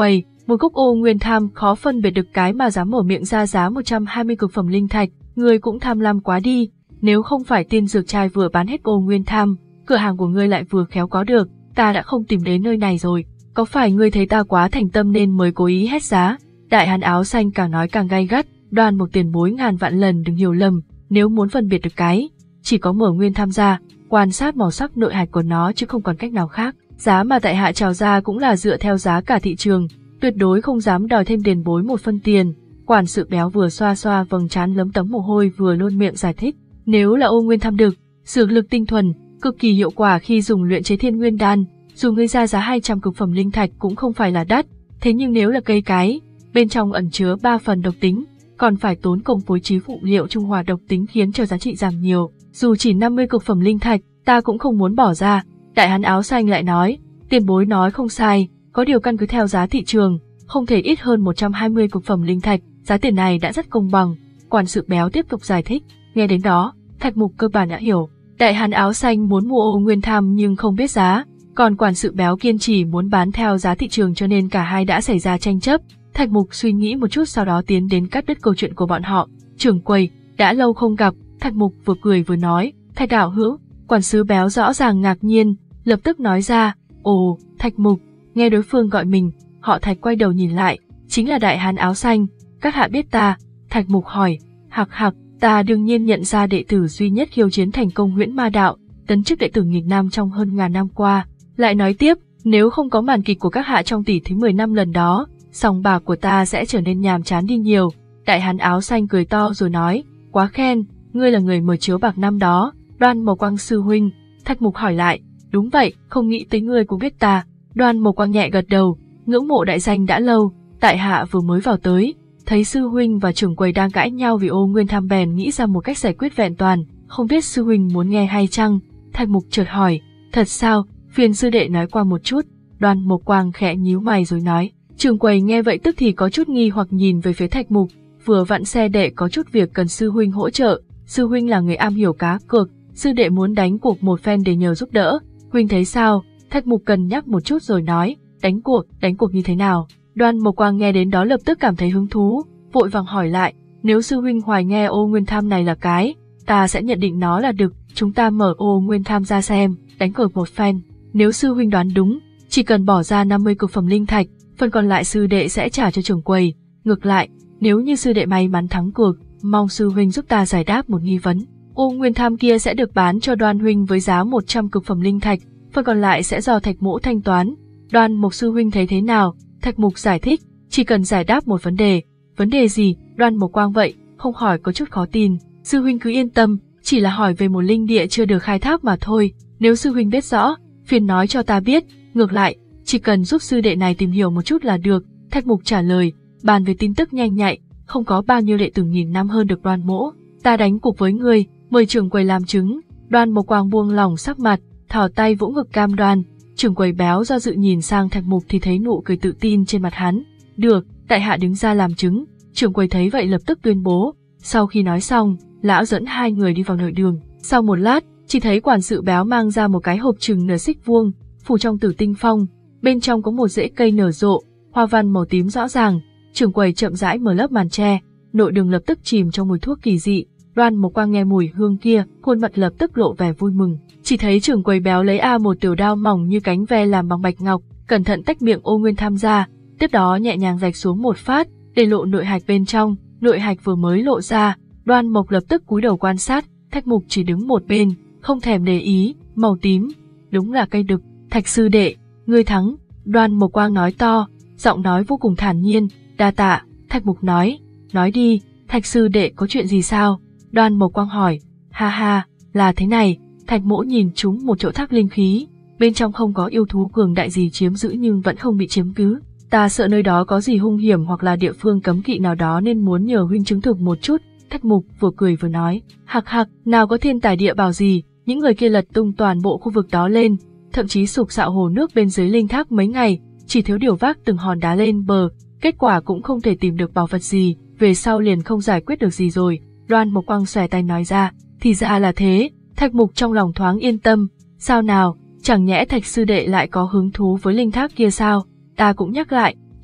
Một gốc ô nguyên tham khó phân biệt được cái mà dám mở miệng ra giá một trăm hai mươi cực phẩm linh thạch, ngươi cũng tham lam quá đi, nếu không phải tiên dược trai vừa bán hết ô nguyên tham, cửa hàng của ngươi lại vừa khéo có được, ta đã không tìm đến nơi này rồi, có phải ngươi thấy ta quá thành tâm nên mới cố ý hét giá? Đại hán áo xanh càng nói càng gay gắt, Đoan Mục tiền bối ngàn vạn lần đừng hiểu lầm, nếu muốn phân biệt được cái, chỉ có mở nguyên tham gia, quan sát màu sắc nội hạch của nó chứ không còn cách nào khác. Giá mà tại hạ chào ra cũng là dựa theo giá cả thị trường, tuyệt đối không dám đòi thêm tiền bối một phân tiền. Quản sự béo vừa xoa xoa vầng trán lấm tấm mồ hôi vừa luôn miệng giải thích, nếu là ô nguyên tham đực, dược lực tinh thuần, cực kỳ hiệu quả khi dùng luyện chế thiên nguyên đan, dù ngươi ra giá hai trăm cực phẩm linh thạch cũng không phải là đắt, thế nhưng nếu là cây cái, bên trong ẩn chứa ba phần độc tính, còn phải tốn công phối trí phụ liệu trung hòa độc tính khiến cho giá trị giảm nhiều, dù chỉ năm mươi cực phẩm linh thạch, ta cũng không muốn bỏ ra. Đại hán áo xanh lại nói, tiền bối nói không sai, có điều căn cứ theo giá thị trường, không thể ít hơn một trăm hai mươi cực phẩm linh thạch, giá tiền này đã rất công bằng. Quản sự béo tiếp tục giải thích, nghe đến đó, Thạch Mục cơ bản đã hiểu, đại hán áo xanh muốn mua ô nguyên tham nhưng không biết giá, còn quản sự béo kiên trì muốn bán theo giá thị trường cho nên cả hai đã xảy ra tranh chấp. Thạch Mục suy nghĩ một chút sau đó tiến đến cắt đứt câu chuyện của bọn họ. Trưởng quầy, đã lâu không gặp. Thạch Mục vừa cười vừa nói, Thạch đạo hữu. Quản sứ béo rõ ràng ngạc nhiên, lập tức nói ra, ồ, Thạch Mục. Nghe đối phương gọi mình, họ Thạch quay đầu nhìn lại, chính là đại hán áo xanh. Các hạ biết ta? Thạch Mục hỏi. Hạc hạc, ta đương nhiên nhận ra đệ tử duy nhất khiêu chiến thành công huyễn ma đạo, tấn chức đệ tử nghịch nam trong hơn ngàn năm qua. Lại nói tiếp, nếu không có màn kịch của các hạ trong tỷ thí mười năm lần đó, sòng bạc của ta sẽ trở nên nhàm chán đi nhiều. Đại hán áo xanh cười to rồi nói, quá khen, ngươi là người mở chiếu bạc năm đó, Đoan Mộc Quang sư huynh. Thạch Mục hỏi lại, đúng vậy, không nghĩ tới ngươi cũng biết ta. Đoan Mộc Quang nhẹ gật đầu, ngưỡng mộ đại danh đã lâu, tại hạ vừa mới vào tới, thấy sư huynh và trưởng quầy đang cãi nhau vì ô nguyên tham bèn nghĩ ra một cách giải quyết vẹn toàn, không biết sư huynh muốn nghe hay chăng? Thạch Mục chợt hỏi, thật sao, phiền sư đệ nói qua một chút. Đoan Mộc Quang khẽ nhíu mày rồi nói. Trưởng quầy nghe vậy tức thì có chút nghi hoặc nhìn về phía Thạch Mục, vừa vặn xe đệ có chút việc cần sư huynh hỗ trợ, sư huynh là người am hiểu cá cược, sư đệ muốn đánh cuộc một phen để nhờ giúp đỡ, huynh thấy sao? Thạch Mục cân nhắc một chút rồi nói, đánh cuộc, đánh cuộc như thế nào? Đoan Mộc Quang nghe đến đó lập tức cảm thấy hứng thú, vội vàng hỏi lại, nếu sư huynh hoài nghe ô nguyên tham này là cái, ta sẽ nhận định nó là đực, chúng ta mở ô nguyên tham ra xem, đánh cược một phen, nếu sư huynh đoán đúng, chỉ cần bỏ ra năm mươi cực phẩm linh thạch, phần còn lại sư đệ sẽ trả cho trưởng quầy. Ngược lại, nếu như sư đệ may mắn thắng cuộc, mong sư huynh giúp ta giải đáp một nghi vấn. Ô nguyên tham kia sẽ được bán cho Đoan huynh với giá một trăm cực phẩm linh thạch, phần còn lại sẽ do Thạch Mỗ thanh toán. Đoan Mộc sư huynh thấy thế nào? Thạch Mục giải thích, chỉ cần giải đáp một vấn đề. Vấn đề gì? Đoan Mộc Quang vậy, không hỏi có chút khó tin. Sư huynh cứ yên tâm, chỉ là hỏi về một linh địa chưa được khai thác mà thôi. Nếu sư huynh biết rõ, phiền nói cho ta biết. Ngược lại, chỉ cần giúp sư đệ này tìm hiểu một chút là được. Thạch Mục trả lời, bàn về tin tức nhanh nhạy, không có bao nhiêu đệ tử nghìn năm hơn được Đoan Mỗ. Ta đánh cuộc với ngươi, mời trưởng quầy làm chứng. Đoan Mộc Quang buông lỏng sắc mặt, thò tay vỗ ngực cam đoan. Trưởng quầy béo do dự nhìn sang Thạch Mục thì thấy nụ cười tự tin trên mặt hắn. Được, tại hạ đứng ra làm chứng. Trưởng quầy thấy vậy lập tức tuyên bố. Sau khi nói xong, lão dẫn hai người đi vào nội đường. Sau một lát, chỉ thấy quản sự béo mang ra một cái hộp chừng nửa xích vuông, phủ trong tử tinh phong. Bên trong có một rễ cây nở rộ, hoa văn màu tím rõ ràng. Trưởng quầy chậm rãi mở lớp màn tre, nội đường lập tức chìm trong mùi thuốc kỳ dị. Đoan Mộc Quang nghe mùi hương kia, khuôn mặt lập tức lộ vẻ vui mừng. Chỉ thấy trưởng quầy béo lấy a một tiểu đao mỏng như cánh ve làm bằng bạch ngọc, cẩn thận tách miệng ô nguyên tham gia, tiếp đó nhẹ nhàng rạch xuống một phát, để lộ nội hạch bên trong. Nội hạch vừa mới lộ ra, Đoan Mộc lập tức cúi đầu quan sát. Thạch Mục chỉ đứng một bên, không thèm để ý. Màu tím, đúng là cây đực. Thạch sư đệ, ngươi thắng. Đoan Mộc Quang nói to, giọng nói vô cùng thản nhiên. Đa tạ. Thạch Mục nói, nói đi, Thạch sư đệ có chuyện gì sao? Đoan Mộc Quang hỏi. Ha ha, là thế này. Thạch Mỗ nhìn trúng một chỗ thác linh khí, bên trong không có yêu thú cường đại gì chiếm giữ nhưng vẫn không bị chiếm cứ. Ta sợ nơi đó có gì hung hiểm hoặc là địa phương cấm kỵ nào đó nên muốn nhờ huynh chứng thực một chút. Thạch Mục vừa cười vừa nói, hạc hạc, nào có thiên tài địa bảo gì, những người kia lật tung toàn bộ khu vực đó lên, thậm chí sục sạo hồ nước bên dưới linh thác mấy ngày, chỉ thiếu điều vác từng hòn đá lên bờ, kết quả cũng không thể tìm được bảo vật gì, về sau liền không giải quyết được gì rồi. Đoan Mộc Quang xòe tay nói ra, thì ra là thế. Thạch Mục trong lòng thoáng yên tâm, sao nào, chẳng nhẽ Thạch sư đệ lại có hứng thú với linh thác kia sao? Ta cũng nhắc lại,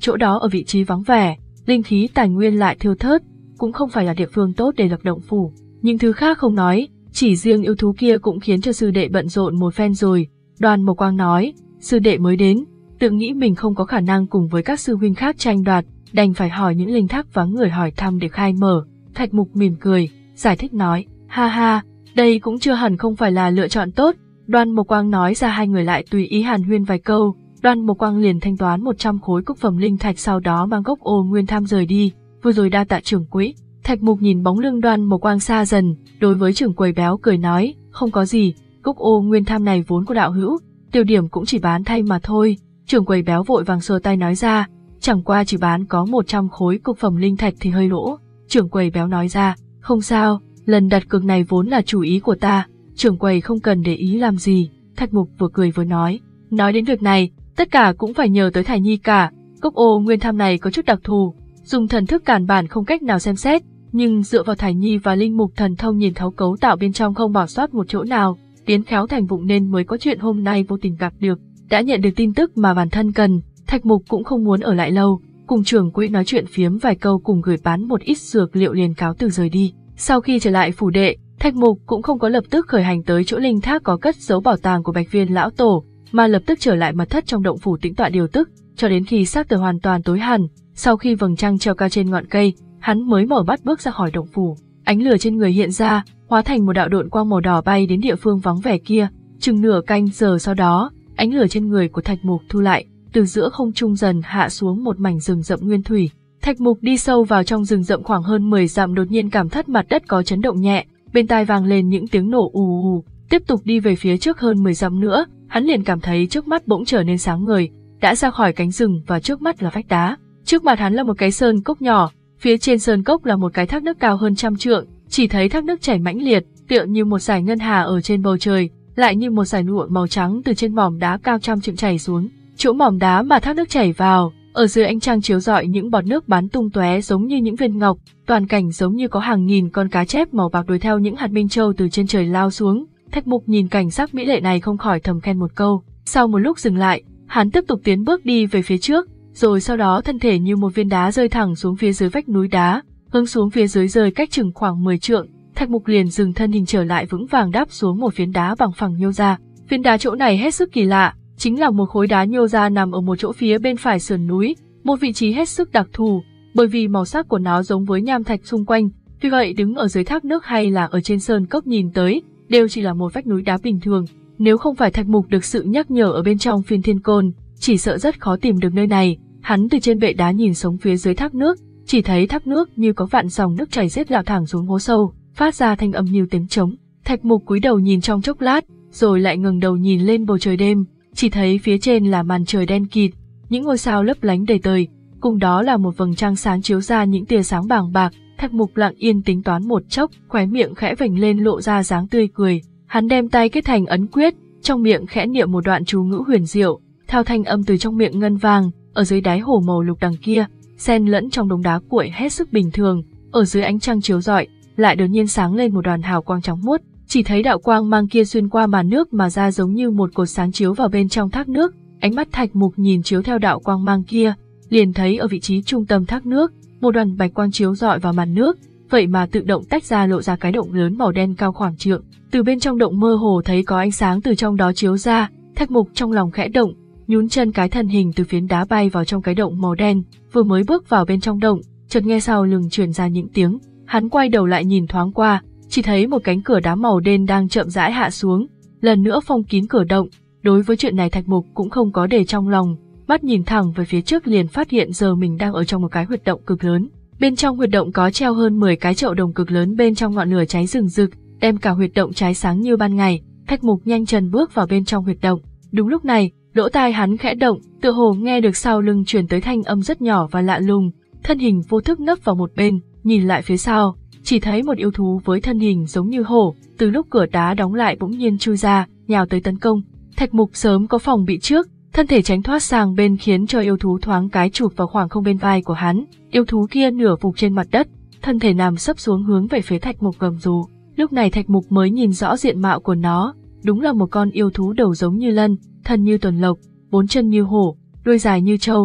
chỗ đó ở vị trí vắng vẻ, linh khí tài nguyên lại thưa thớt, cũng không phải là địa phương tốt để lập động phủ. Những thứ khác không nói, chỉ riêng yêu thú kia cũng khiến cho sư đệ bận rộn một phen rồi. Đoan Mộc Quang nói, sư đệ mới đến, tự nghĩ mình không có khả năng cùng với các sư huynh khác tranh đoạt, đành phải hỏi những linh thác vắng người hỏi thăm để khai mở. Thạch Mục mỉm cười, giải thích nói, ha ha, đây cũng chưa hẳn không phải là lựa chọn tốt. Đoan Mộc Quang nói ra, hai người lại tùy ý hàn huyên vài câu. Đoan Mộc Quang liền thanh toán một trăm khối cúc phẩm linh thạch, sau đó mang gốc Ô Nguyên Tham rời đi. Vừa rồi đa tạ trưởng quỹ. Thạch Mục nhìn bóng lưng Đoan Mộc Quang xa dần, đối với trưởng quầy béo cười nói, không có gì, cúc Ô Nguyên Tham này vốn của đạo hữu, Tiêu Điểm cũng chỉ bán thay mà thôi. Trưởng quầy béo vội vàng xua tay nói ra, chẳng qua chỉ bán có một trăm khối cục phẩm linh thạch thì hơi lỗ. Trưởng quầy béo nói ra, không sao, lần đặt cược này vốn là chủ ý của ta, trưởng quầy không cần để ý làm gì. Thạch Mục vừa cười vừa nói, nói đến việc này, tất cả cũng phải nhờ tới Thải Nhi cả. Cốc Ô Nguyên Tham này có chút đặc thù, dùng thần thức càn bản không cách nào xem xét, nhưng dựa vào Thải Nhi và linh mục thần thông nhìn thấu cấu tạo bên trong không bỏ sót một chỗ nào, biến khéo thành vụng nên mới có chuyện hôm nay vô tình gặp được. Đã nhận được tin tức mà bản thân cần, Thạch Mục cũng không muốn ở lại lâu, cùng trưởng quỹ nói chuyện phiếm vài câu cùng gửi bán một ít dược liệu liền cáo từ rời đi. Sau khi trở lại phủ đệ, Thạch Mục cũng không có lập tức khởi hành tới chỗ linh thác có cất giấu bảo tàng của Bạch Viên lão tổ, mà lập tức trở lại mật thất trong động phủ tĩnh tọa điều tức, cho đến khi sắc trời hoàn toàn tối hẳn. Sau khi vầng trăng treo cao trên ngọn cây, hắn mới mở mắt bước ra khỏi động phủ. Ánh lửa trên người hiện ra, hóa thành một đạo độn quang màu đỏ bay đến địa phương vắng vẻ kia. Chừng nửa canh giờ sau đó, ánh lửa trên người của Thạch Mục thu lại, từ giữa không trung dần hạ xuống một mảnh rừng rậm nguyên thủy. Thạch Mục đi sâu vào trong rừng rậm khoảng hơn mười dặm, đột nhiên cảm thất mặt đất có chấn động nhẹ, bên tai vang lên những tiếng nổ ù ù. Tiếp tục đi về phía trước hơn mười dặm nữa, hắn liền cảm thấy trước mắt bỗng trở nên sáng ngời, đã ra khỏi cánh rừng và trước mắt là vách đá. Trước mặt hắn là một cái sơn cốc nhỏ, phía trên sơn cốc là một cái thác nước cao hơn trăm trượng, chỉ thấy thác nước chảy mãnh liệt, tựa như một dải ngân hà ở trên bầu trời, lại như một dải lụa màu trắng từ trên mỏm đá cao trăm trượng chảy xuống. Chỗ mỏm đá mà thác nước chảy vào, ở dưới ánh trăng chiếu rọi những bọt nước bắn tung tóe giống như những viên ngọc, toàn cảnh giống như có hàng nghìn con cá chép màu bạc đuổi theo những hạt minh châu từ trên trời lao xuống. Thạch Mục nhìn cảnh sắc mỹ lệ này không khỏi thầm khen một câu. Sau một lúc dừng lại, hắn tiếp tục tiến bước đi về phía trước, rồi sau đó thân thể như một viên đá rơi thẳng xuống phía dưới vách núi đá, hướng xuống phía dưới rơi cách chừng khoảng mười trượng. Thạch Mục liền dừng thân hình trở lại, vững vàng đáp xuống một phiến đá bằng phẳng nhô ra. Phiến đá chỗ này hết sức kỳ lạ, chính là một khối đá nhô ra nằm ở một chỗ phía bên phải sườn núi, một vị trí hết sức đặc thù, bởi vì màu sắc của nó giống với nham thạch xung quanh, vì vậy đứng ở dưới thác nước hay là ở trên sơn cốc nhìn tới, đều chỉ là một vách núi đá bình thường. Nếu không phải Thạch Mục được sự nhắc nhở ở bên trong Phiên Thiên Côn, chỉ sợ rất khó tìm được nơi này. Hắn từ trên bệ đá nhìn xuống phía dưới thác nước, chỉ thấy thác nước như có vạn dòng nước chảy xiết lao thẳng xuống hố sâu, phát ra thanh âm như tiếng trống. Thạch Mục cúi đầu nhìn trong chốc lát, rồi lại ngẩng đầu nhìn lên bầu trời đêm, chỉ thấy phía trên là màn trời đen kịt, những ngôi sao lấp lánh đầy trời, cùng đó là một vầng trăng sáng chiếu ra những tia sáng bàng bạc. Thạch Mục lặng yên tính toán một chốc, khóe miệng khẽ vểnh lên lộ ra dáng tươi cười. Hắn đem tay kết thành ấn quyết, trong miệng khẽ niệm một đoạn chú ngữ huyền diệu, theo thanh âm từ trong miệng ngân vang, ở dưới đáy hồ màu lục đằng kia, xen lẫn trong đống đá cuội hết sức bình thường, ở dưới ánh trăng chiếu rọi, lại đột nhiên sáng lên một đoàn hào quang trắng muốt. Chỉ thấy đạo quang mang kia xuyên qua màn nước mà ra giống như một cột sáng chiếu vào bên trong thác nước. Ánh mắt Thạch Mục nhìn chiếu theo đạo quang mang kia, liền thấy ở vị trí trung tâm thác nước, một đoàn bạch quang chiếu rọi vào màn nước, vậy mà tự động tách ra lộ ra cái động lớn màu đen cao khoảng trượng. Từ bên trong động mơ hồ thấy có ánh sáng từ trong đó chiếu ra, Thạch Mục trong lòng khẽ động, nhún chân cái thân hình từ phiến đá bay vào trong cái động màu đen, vừa mới bước vào bên trong động, chợt nghe sau lưng truyền ra những tiếng, hắn quay đầu lại nhìn thoáng qua, chỉ thấy một cánh cửa đá màu đen đang chậm rãi hạ xuống, lần nữa phong kín cửa động. Đối với chuyện này Thạch Mục cũng không có để trong lòng, mắt nhìn thẳng về phía trước liền phát hiện giờ mình đang ở trong một cái huyệt động cực lớn. Bên trong huyệt động có treo hơn mười cái chậu đồng cực lớn, bên trong ngọn lửa cháy rừng rực, đem cả huyệt động cháy sáng như ban ngày. Thạch Mục nhanh chân bước vào bên trong huyệt động. Đúng lúc này, lỗ tai hắn khẽ động, tựa hồ nghe được sau lưng truyền tới thanh âm rất nhỏ và lạ lùng. Thân hình vô thức nấp vào một bên, nhìn lại phía sau, chỉ thấy một yêu thú với thân hình giống như hổ, từ lúc cửa đá đóng lại bỗng nhiên chui ra, nhào tới tấn công. Thạch Mục sớm có phòng bị trước, thân thể tránh thoát sang bên khiến cho yêu thú thoáng cái chụp vào khoảng không bên vai của hắn. Yêu thú kia nửa phục trên mặt đất, thân thể nằm sấp xuống hướng về phía Thạch Mục gầm rú. Lúc này Thạch Mục mới nhìn rõ diện mạo của nó, đúng là một con yêu thú đầu giống như lân, thân như tuần lộc, bốn chân như hổ, đuôi dài như trâu,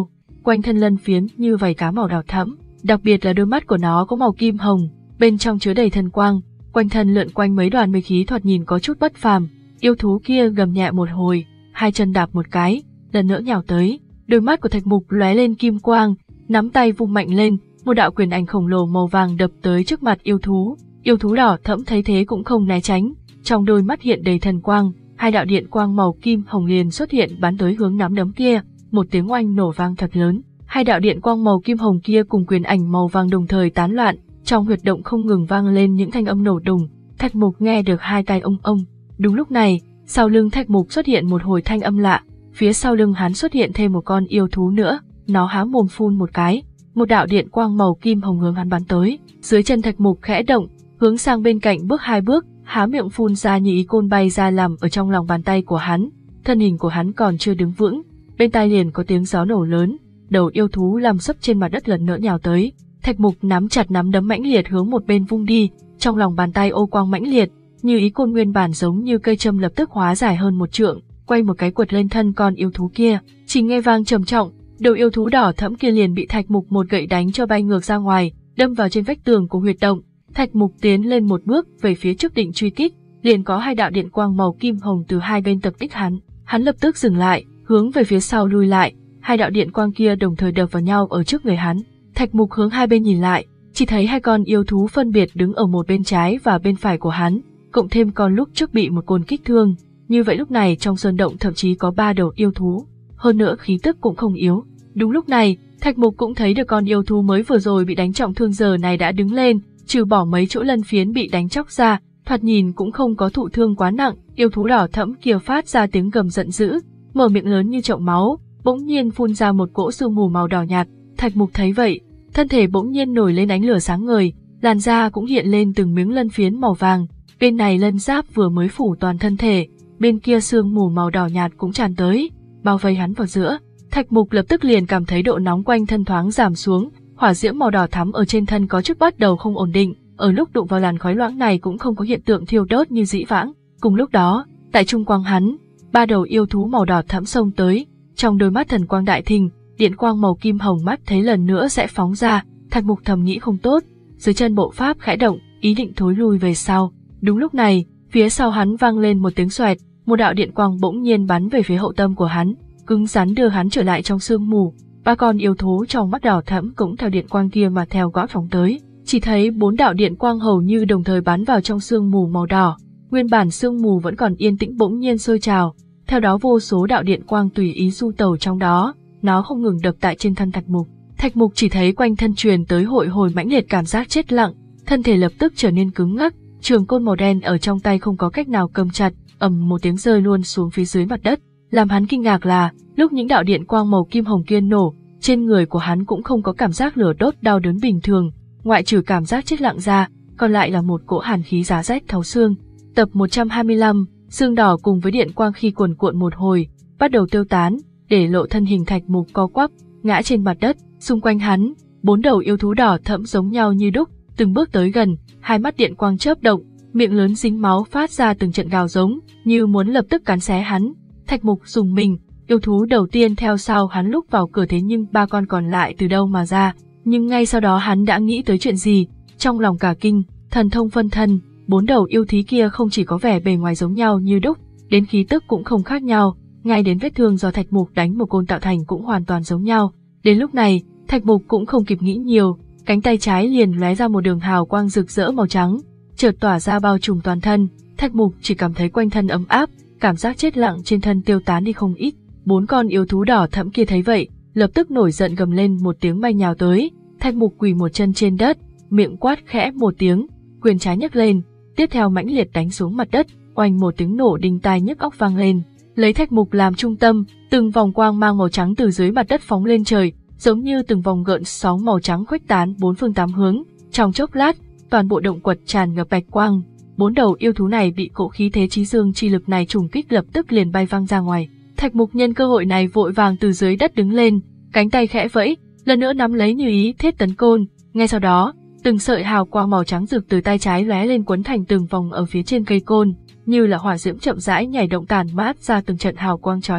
quanh thân lân phiến như vảy cá màu đỏ thẫm, đặc biệt là đôi mắt của nó có màu kim hồng, bên trong chứa đầy thần quang, quanh thân lượn quanh mấy đoàn mây khí thoạt nhìn có chút bất phàm. Yêu thú kia gầm nhẹ một hồi, hai chân đạp một cái, lần nữa nhào tới, đôi mắt của Thạch Mục lóe lên kim quang, nắm tay vung mạnh lên, một đạo quyền ảnh khổng lồ màu vàng đập tới trước mặt yêu thú. Yêu thú đỏ thẫm thấy thế cũng không né tránh, trong đôi mắt hiện đầy thần quang, hai đạo điện quang màu kim hồng liền xuất hiện bắn tới hướng nắm đấm kia, một tiếng oanh nổ vang thật lớn. Hai đạo điện quang màu kim hồng kia cùng quyền ảnh màu vàng đồng thời tán loạn, trong huyệt động không ngừng vang lên những thanh âm nổ đùng. Thạch Mục nghe được hai tai ông ông. Đúng lúc này, sau lưng Thạch Mục xuất hiện một hồi thanh âm lạ, phía sau lưng hắn xuất hiện thêm một con yêu thú nữa, nó há mồm phun một cái, một đạo điện quang màu kim hồng hướng hắn bắn tới. Dưới chân Thạch Mục khẽ động, hướng sang bên cạnh bước hai bước, há miệng phun ra như ý côn bay ra làm ở trong lòng bàn tay của hắn. Thân hình của hắn còn chưa đứng vững, bên tai liền có tiếng gió nổ lớn, đầu yêu thú làm sấp trên mặt đất lần nữa nhào tới. Thạch Mục nắm chặt nắm đấm mãnh liệt hướng một bên vung đi, trong lòng bàn tay ô quang mãnh liệt, như ý côn nguyên bản giống như cây châm lập tức hóa dài hơn một trượng, quay một cái quật lên thân con yêu thú kia. Chỉ nghe vang trầm trọng, đầu yêu thú đỏ thẫm kia liền bị Thạch Mục một gậy đánh cho bay ngược ra ngoài, đâm vào trên vách tường của huyệt động. Thạch Mục tiến lên một bước về phía trước định truy kích, liền có hai đạo điện quang màu kim hồng từ hai bên tập kích hắn. Hắn lập tức dừng lại, hướng về phía sau lui lại, hai đạo điện quang kia đồng thời đập vào nhau ở trước người hắn. Thạch Mục hướng hai bên nhìn lại, chỉ thấy hai con yêu thú phân biệt đứng ở một bên trái và bên phải của hắn, cộng thêm con lúc trước bị một côn kích thương. Như vậy lúc này trong sơn động thậm chí có ba đầu yêu thú, hơn nữa khí tức cũng không yếu. Đúng lúc này, Thạch Mục cũng thấy được con yêu thú mới vừa rồi bị đánh trọng thương giờ này đã đứng lên, trừ bỏ mấy chỗ lân phiến bị đánh chóc ra, thoạt nhìn cũng không có thụ thương quá nặng. Yêu thú đỏ thẫm kia phát ra tiếng gầm giận dữ, mở miệng lớn như chậu máu, bỗng nhiên phun ra một cỗ sương mù màu đỏ nhạt. Thạch Mục thấy vậy, thân thể bỗng nhiên nổi lên ánh lửa sáng ngời, làn da cũng hiện lên từng miếng lân phiến màu vàng. Bên này lân giáp vừa mới phủ toàn thân thể, bên kia sương mù màu đỏ nhạt cũng tràn tới, bao vây hắn vào giữa. Thạch Mục lập tức liền cảm thấy độ nóng quanh thân thoáng giảm xuống, hỏa diễm màu đỏ thắm ở trên thân có chút bắt đầu không ổn định, ở lúc đụng vào làn khói loãng này cũng không có hiện tượng thiêu đốt như dĩ vãng. Cùng lúc đó, tại trung quang hắn, ba đầu yêu thú màu đỏ thẫm xông tới, trong đôi mắt thần quang đại thịnh, điện quang màu kim hồng mắt thấy lần nữa sẽ phóng ra. Thạch Mục thầm nghĩ không tốt, dưới chân bộ pháp khẽ động, ý định thối lui về sau. Đúng lúc này, phía sau hắn vang lên một tiếng xoẹt, một đạo điện quang bỗng nhiên bắn về phía hậu tâm của hắn, cứng rắn đưa hắn trở lại trong sương mù. Ba con yêu thú trong mắt đỏ thẫm cũng theo điện quang kia mà theo gót phóng tới, chỉ thấy bốn đạo điện quang hầu như đồng thời bắn vào trong sương mù màu đỏ. Nguyên bản sương mù vẫn còn yên tĩnh bỗng nhiên sôi trào, theo đó vô số đạo điện quang tùy ý du tẩu trong đó, nó không ngừng đập tại trên thân Thạch Mục. Thạch Mục chỉ thấy quanh thân truyền tới hội hồi mãnh liệt cảm giác chết lặng, thân thể lập tức trở nên cứng ngắc, trường côn màu đen ở trong tay không có cách nào cầm chặt, ầm một tiếng rơi luôn xuống phía dưới mặt đất. Làm hắn kinh ngạc là, lúc những đạo điện quang màu kim hồng kia nổ, trên người của hắn cũng không có cảm giác lửa đốt đau đớn bình thường, ngoại trừ cảm giác chết lặng ra, còn lại là một cỗ hàn khí giá rét thấu xương. Tập một trăm hai mươi lăm, xương đỏ cùng với điện quang khi cuồn cuộn một hồi, bắt đầu tiêu tán, để lộ thân hình Thạch Mục co quắp, ngã trên mặt đất. Xung quanh hắn, bốn đầu yêu thú đỏ thẫm giống nhau như đúc, từng bước tới gần, hai mắt điện quang chớp động, miệng lớn dính máu phát ra từng trận gào giống, như muốn lập tức cắn xé hắn. Thạch Mục rùng mình, yêu thú đầu tiên theo sau hắn lúc vào cửa, thế nhưng ba con còn lại từ đâu mà ra? Nhưng ngay sau đó hắn đã nghĩ tới chuyện gì, trong lòng cả kinh, thần thông phân thân, bốn đầu yêu thí kia không chỉ có vẻ bề ngoài giống nhau như đúc, đến khí tức cũng không khác nhau, ngay đến vết thương do Thạch Mục đánh một côn tạo thành cũng hoàn toàn giống nhau. Đến lúc này, Thạch Mục cũng không kịp nghĩ nhiều, cánh tay trái liền lóe ra một đường hào quang rực rỡ màu trắng, chợt tỏa ra bao trùm toàn thân. Thạch Mục chỉ cảm thấy quanh thân ấm áp, cảm giác chết lặng trên thân tiêu tán đi không ít. Bốn con yêu thú đỏ thẫm kia thấy vậy, lập tức nổi giận gầm lên một tiếng bay nhào tới. Thạch Mục quỳ một chân trên đất, miệng quát khẽ một tiếng, quyền trái nhấc lên, tiếp theo mãnh liệt đánh xuống mặt đất, oanh một tiếng nổ đinh tai nhức óc vang lên. Lấy Thạch Mục làm trung tâm, từng vòng quang mang màu trắng từ dưới mặt đất phóng lên trời, giống như từng vòng gợn sóng màu trắng khuếch tán bốn phương tám hướng. Trong chốc lát, toàn bộ động quật tràn ngập bạch quang. Bốn đầu yêu thú này bị cỗ khí thế chí dương chi lực này trùng kích, lập tức liền bay văng ra ngoài. Thạch Mục nhân cơ hội này vội vàng từ dưới đất đứng lên, cánh tay khẽ vẫy, lần nữa nắm lấy Như Ý Thiết Tấn Côn. Ngay sau đó, từng sợi hào quang màu trắng rực từ tay trái lóe lên quấn thành từng vòng ở phía trên cây côn, như là hỏa diễm chậm rãi nhảy động tàn mát ra từng trận hào quang chói mắt.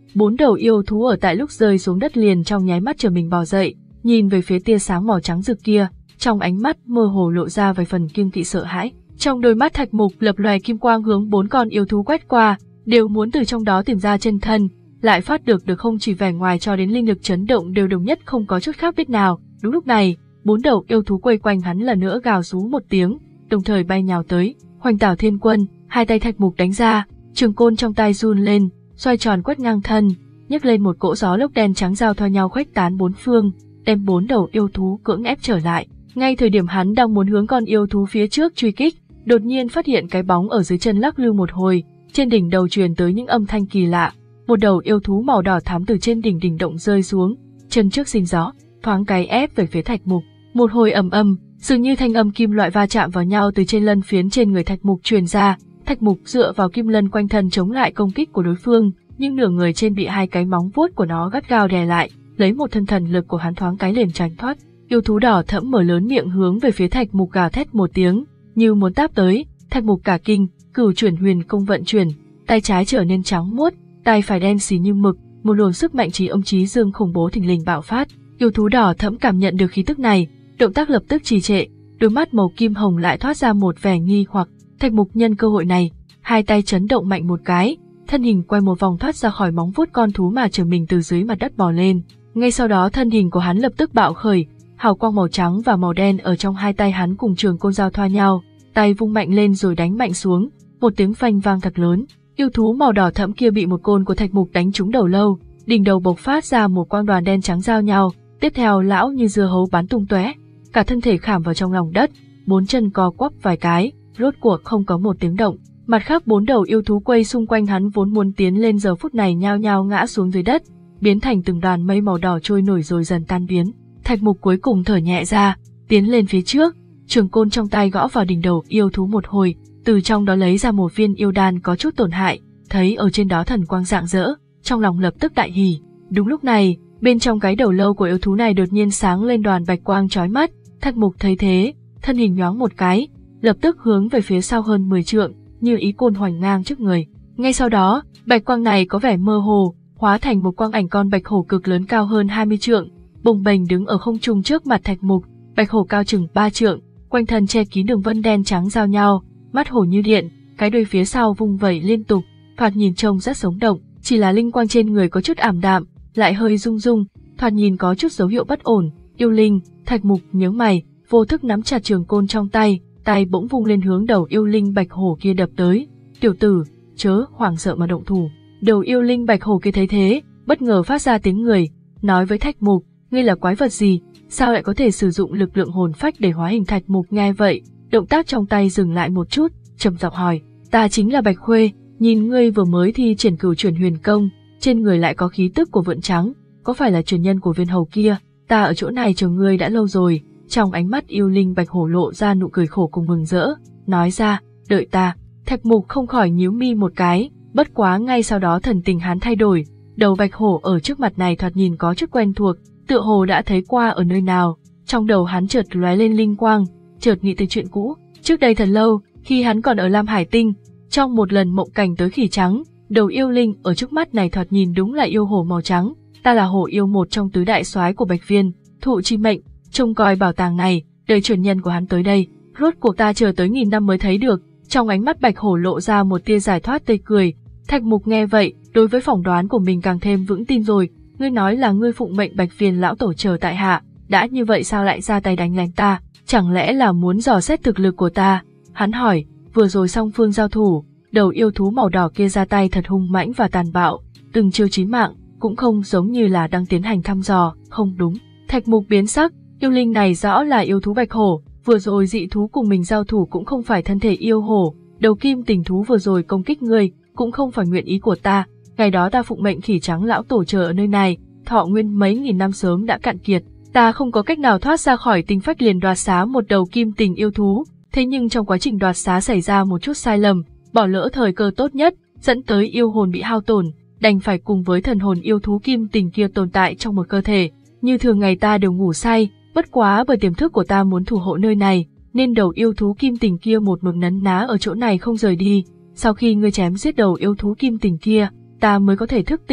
Bốn đầu yêu thú ở tại lúc rơi xuống đất liền trong nháy mắt trở mình bò dậy, nhìn về phía tia sáng màu trắng rực kia, trong ánh mắt mơ hồ lộ ra vài phần kiêng kỵ sợ hãi. Trong đôi mắt Thạch Mục lập lòe kim quang hướng bốn con yêu thú quét qua, đều muốn từ trong đó tìm ra chân thân, lại phát được được không chỉ vẻ ngoài cho đến linh lực chấn động đều đồng nhất không có chút khác biệt nào. Đúng lúc này, bốn đầu yêu thú quay quanh hắn lần nữa gào rú một tiếng, đồng thời bay nhào tới. Hoành Tảo Thiên Quân, hai tay Thạch Mục đánh ra, trường côn trong tay run lên, xoay tròn quét ngang thân, nhấc lên một cỗ gió lốc đen trắng giao thoa nhau khuếch tán bốn phương, đem bốn đầu yêu thú cưỡng ép trở lại. Ngay thời điểm hắn đang muốn hướng con yêu thú phía trước truy kích, đột nhiên phát hiện cái bóng ở dưới chân lắc lư một hồi, trên đỉnh đầu truyền tới những âm thanh kỳ lạ. Một đầu yêu thú màu đỏ thắm từ trên đỉnh đỉnh động rơi xuống, chân trước sinh gió, thoáng cái ép về phía Thạch Mục. Một hồi ầm ầm, dường như thanh âm kim loại va chạm vào nhau từ trên lân phiến trên người Thạch Mục truyền ra. Thạch Mục dựa vào kim lân quanh thân chống lại công kích của đối phương, nhưng nửa người trên bị hai cái móng vuốt của nó gắt gao đè lại, lấy một thân thần lực của hắn thoáng cái liền tránh thoát. Yêu thú đỏ thẫm mở lớn miệng hướng về phía Thạch Mục gào thét một tiếng, như muốn táp tới. Thạch Mục cả kinh, Cửu Chuyển Huyền Công vận chuyển, tay trái trở nên trắng muốt, tay phải đen xì như mực, một luồng sức mạnh trí âm trí dương khủng bố thình lình bạo phát. Yêu thú đỏ thẫm cảm nhận được khí tức này, động tác lập tức trì trệ, đôi mắt màu kim hồng lại thoát ra một vẻ nghi hoặc. Thạch Mục nhân cơ hội này, hai tay chấn động mạnh một cái, thân hình quay một vòng thoát ra khỏi móng vuốt con thú mà trở mình từ dưới mặt đất bò lên. Ngay sau đó thân hình của hắn lập tức bạo khởi, hào quang màu trắng và màu đen ở trong hai tay hắn cùng trường côn giao thoa nhau, tay vung mạnh lên rồi đánh mạnh xuống, một tiếng phanh vang thật lớn. Yêu thú màu đỏ thẫm kia bị một côn của Thạch Mục đánh trúng đầu lâu, đỉnh đầu bộc phát ra một quang đoàn đen trắng giao nhau, tiếp theo lão như dưa hấu bắn tung tóe, cả thân thể khảm vào trong lòng đất, bốn chân co quắp vài cái, rốt cuộc không có một tiếng động. Mặt khác bốn đầu yêu thú quay xung quanh hắn vốn muốn tiến lên giờ phút này nhao nhao ngã xuống dưới đất, biến thành từng đoàn mây màu đỏ trôi nổi rồi dần tan biến. Thạch Mục cuối cùng thở nhẹ ra, tiến lên phía trước, trường côn trong tay gõ vào đỉnh đầu yêu thú một hồi, từ trong đó lấy ra một viên yêu đan có chút tổn hại, thấy ở trên đó thần quang rạng rỡ, trong lòng lập tức đại hỉ. Đúng lúc này, bên trong cái đầu lâu của yêu thú này đột nhiên sáng lên đoàn bạch quang chói mắt. Thạch Mục thấy thế, thân hình nhoáng một cái, lập tức hướng về phía sau hơn mười trượng, như ý côn hoành ngang trước người. Ngay sau đó, bạch quang này có vẻ mơ hồ, hóa thành một quang ảnh con bạch hổ cực lớn cao hơn hai mươi trượng, bồng bềnh đứng ở không trung trước mặt Thạch Mục. Bạch hổ cao chừng ba trượng, quanh thân che kín đường vân đen trắng giao nhau, mắt hổ như điện, cái đuôi phía sau vung vẩy liên tục, thoạt nhìn trông rất sống động, chỉ là linh quang trên người có chút ảm đạm, lại hơi rung rung, thoạt nhìn có chút dấu hiệu bất ổn. Yêu linh, Thạch Mục nhướng mày, vô thức nắm chặt trường côn trong tay, tay bỗng vung lên hướng đầu yêu linh bạch hổ kia đập tới. Tiểu tử, chớ hoảng sợ mà động thủ. Đầu yêu linh bạch hổ kia thấy thế, bất ngờ phát ra tiếng người, nói với Thạch Mục, ngươi là quái vật gì, sao lại có thể sử dụng lực lượng hồn phách để hóa hình? Thạch Mục nghe vậy, động tác trong tay dừng lại một chút, trầm giọng hỏi, ta chính là Bạch Khuê, nhìn ngươi vừa mới thi triển Cửu Chuyển Huyền Công, trên người lại có khí tức của vượn trắng, có phải là truyền nhân của viên hầu kia? Ta ở chỗ này chờ ngươi đã lâu rồi. Trong ánh mắt yêu linh bạch hổ lộ ra nụ cười khổ cùng mừng rỡ, nói ra, đợi ta. Thạch Mục không khỏi nhíu mi một cái, bất quá ngay sau đó thần tình hắn thay đổi, đầu bạch hổ ở trước mặt này thoạt nhìn có chút quen thuộc, tựa hồ đã thấy qua ở nơi nào. Trong đầu hắn chợt lóe lên linh quang, chợt nghĩ tới chuyện cũ, trước đây thật lâu, khi hắn còn ở Lam Hải Tinh, trong một lần mộng cảnh tới khỉ trắng, đầu yêu linh ở trước mắt này thoạt nhìn đúng là yêu hổ màu trắng. Ta là hổ yêu một trong tứ đại soái của Bạch Viên, thụ chi mệnh, trông coi bảo tàng này, đời truyền nhân của hắn tới đây, rốt cuộc ta chờ tới nghìn năm mới thấy được. Trong ánh mắt bạch hổ lộ ra một tia giải thoát tươi cười. Thạch Mục nghe vậy, đối với phỏng đoán của mình càng thêm vững tin rồi. Ngươi nói là ngươi phụng mệnh Bạch Viên lão tổ chờ tại hạ, đã như vậy sao lại ra tay đánh lén ta, chẳng lẽ là muốn dò xét thực lực của ta? Hắn hỏi. Vừa rồi song phương giao thủ, đầu yêu thú màu đỏ kia ra tay thật hung mãnh và tàn bạo, từng chiêu chí mạng, cũng không giống như là đang tiến hành thăm dò. Không đúng. Thạch Mục biến sắc, yêu linh này rõ là yêu thú bạch hổ, vừa rồi dị thú cùng mình giao thủ cũng không phải thân thể yêu hổ, đầu kim tình thú vừa rồi công kích ngươi, cũng không phải nguyện ý của ta. Ngày đó ta phụng mệnh khỉ trắng lão tổ chờ ở nơi này, thọ nguyên mấy nghìn năm sớm đã cạn kiệt, ta không có cách nào thoát ra khỏi tình phách liền đoạt xá một đầu kim tình yêu thú. Thế nhưng trong quá trình đoạt xá xảy ra một chút sai lầm, bỏ lỡ thời cơ tốt nhất, dẫn tới yêu hồn bị hao tổn, đành phải cùng với thần hồn yêu thú kim tình kia tồn tại trong một cơ thể. Như thường ngày ta đều ngủ say, bất quá bởi tiềm thức của ta muốn thủ hộ nơi này, nên đầu yêu thú kim tình kia một mực nấn ná ở chỗ này không rời đi. Sau khi ngươi chém giết đầu yêu thú kim tình kia, ta mới có thể thức tỉnh,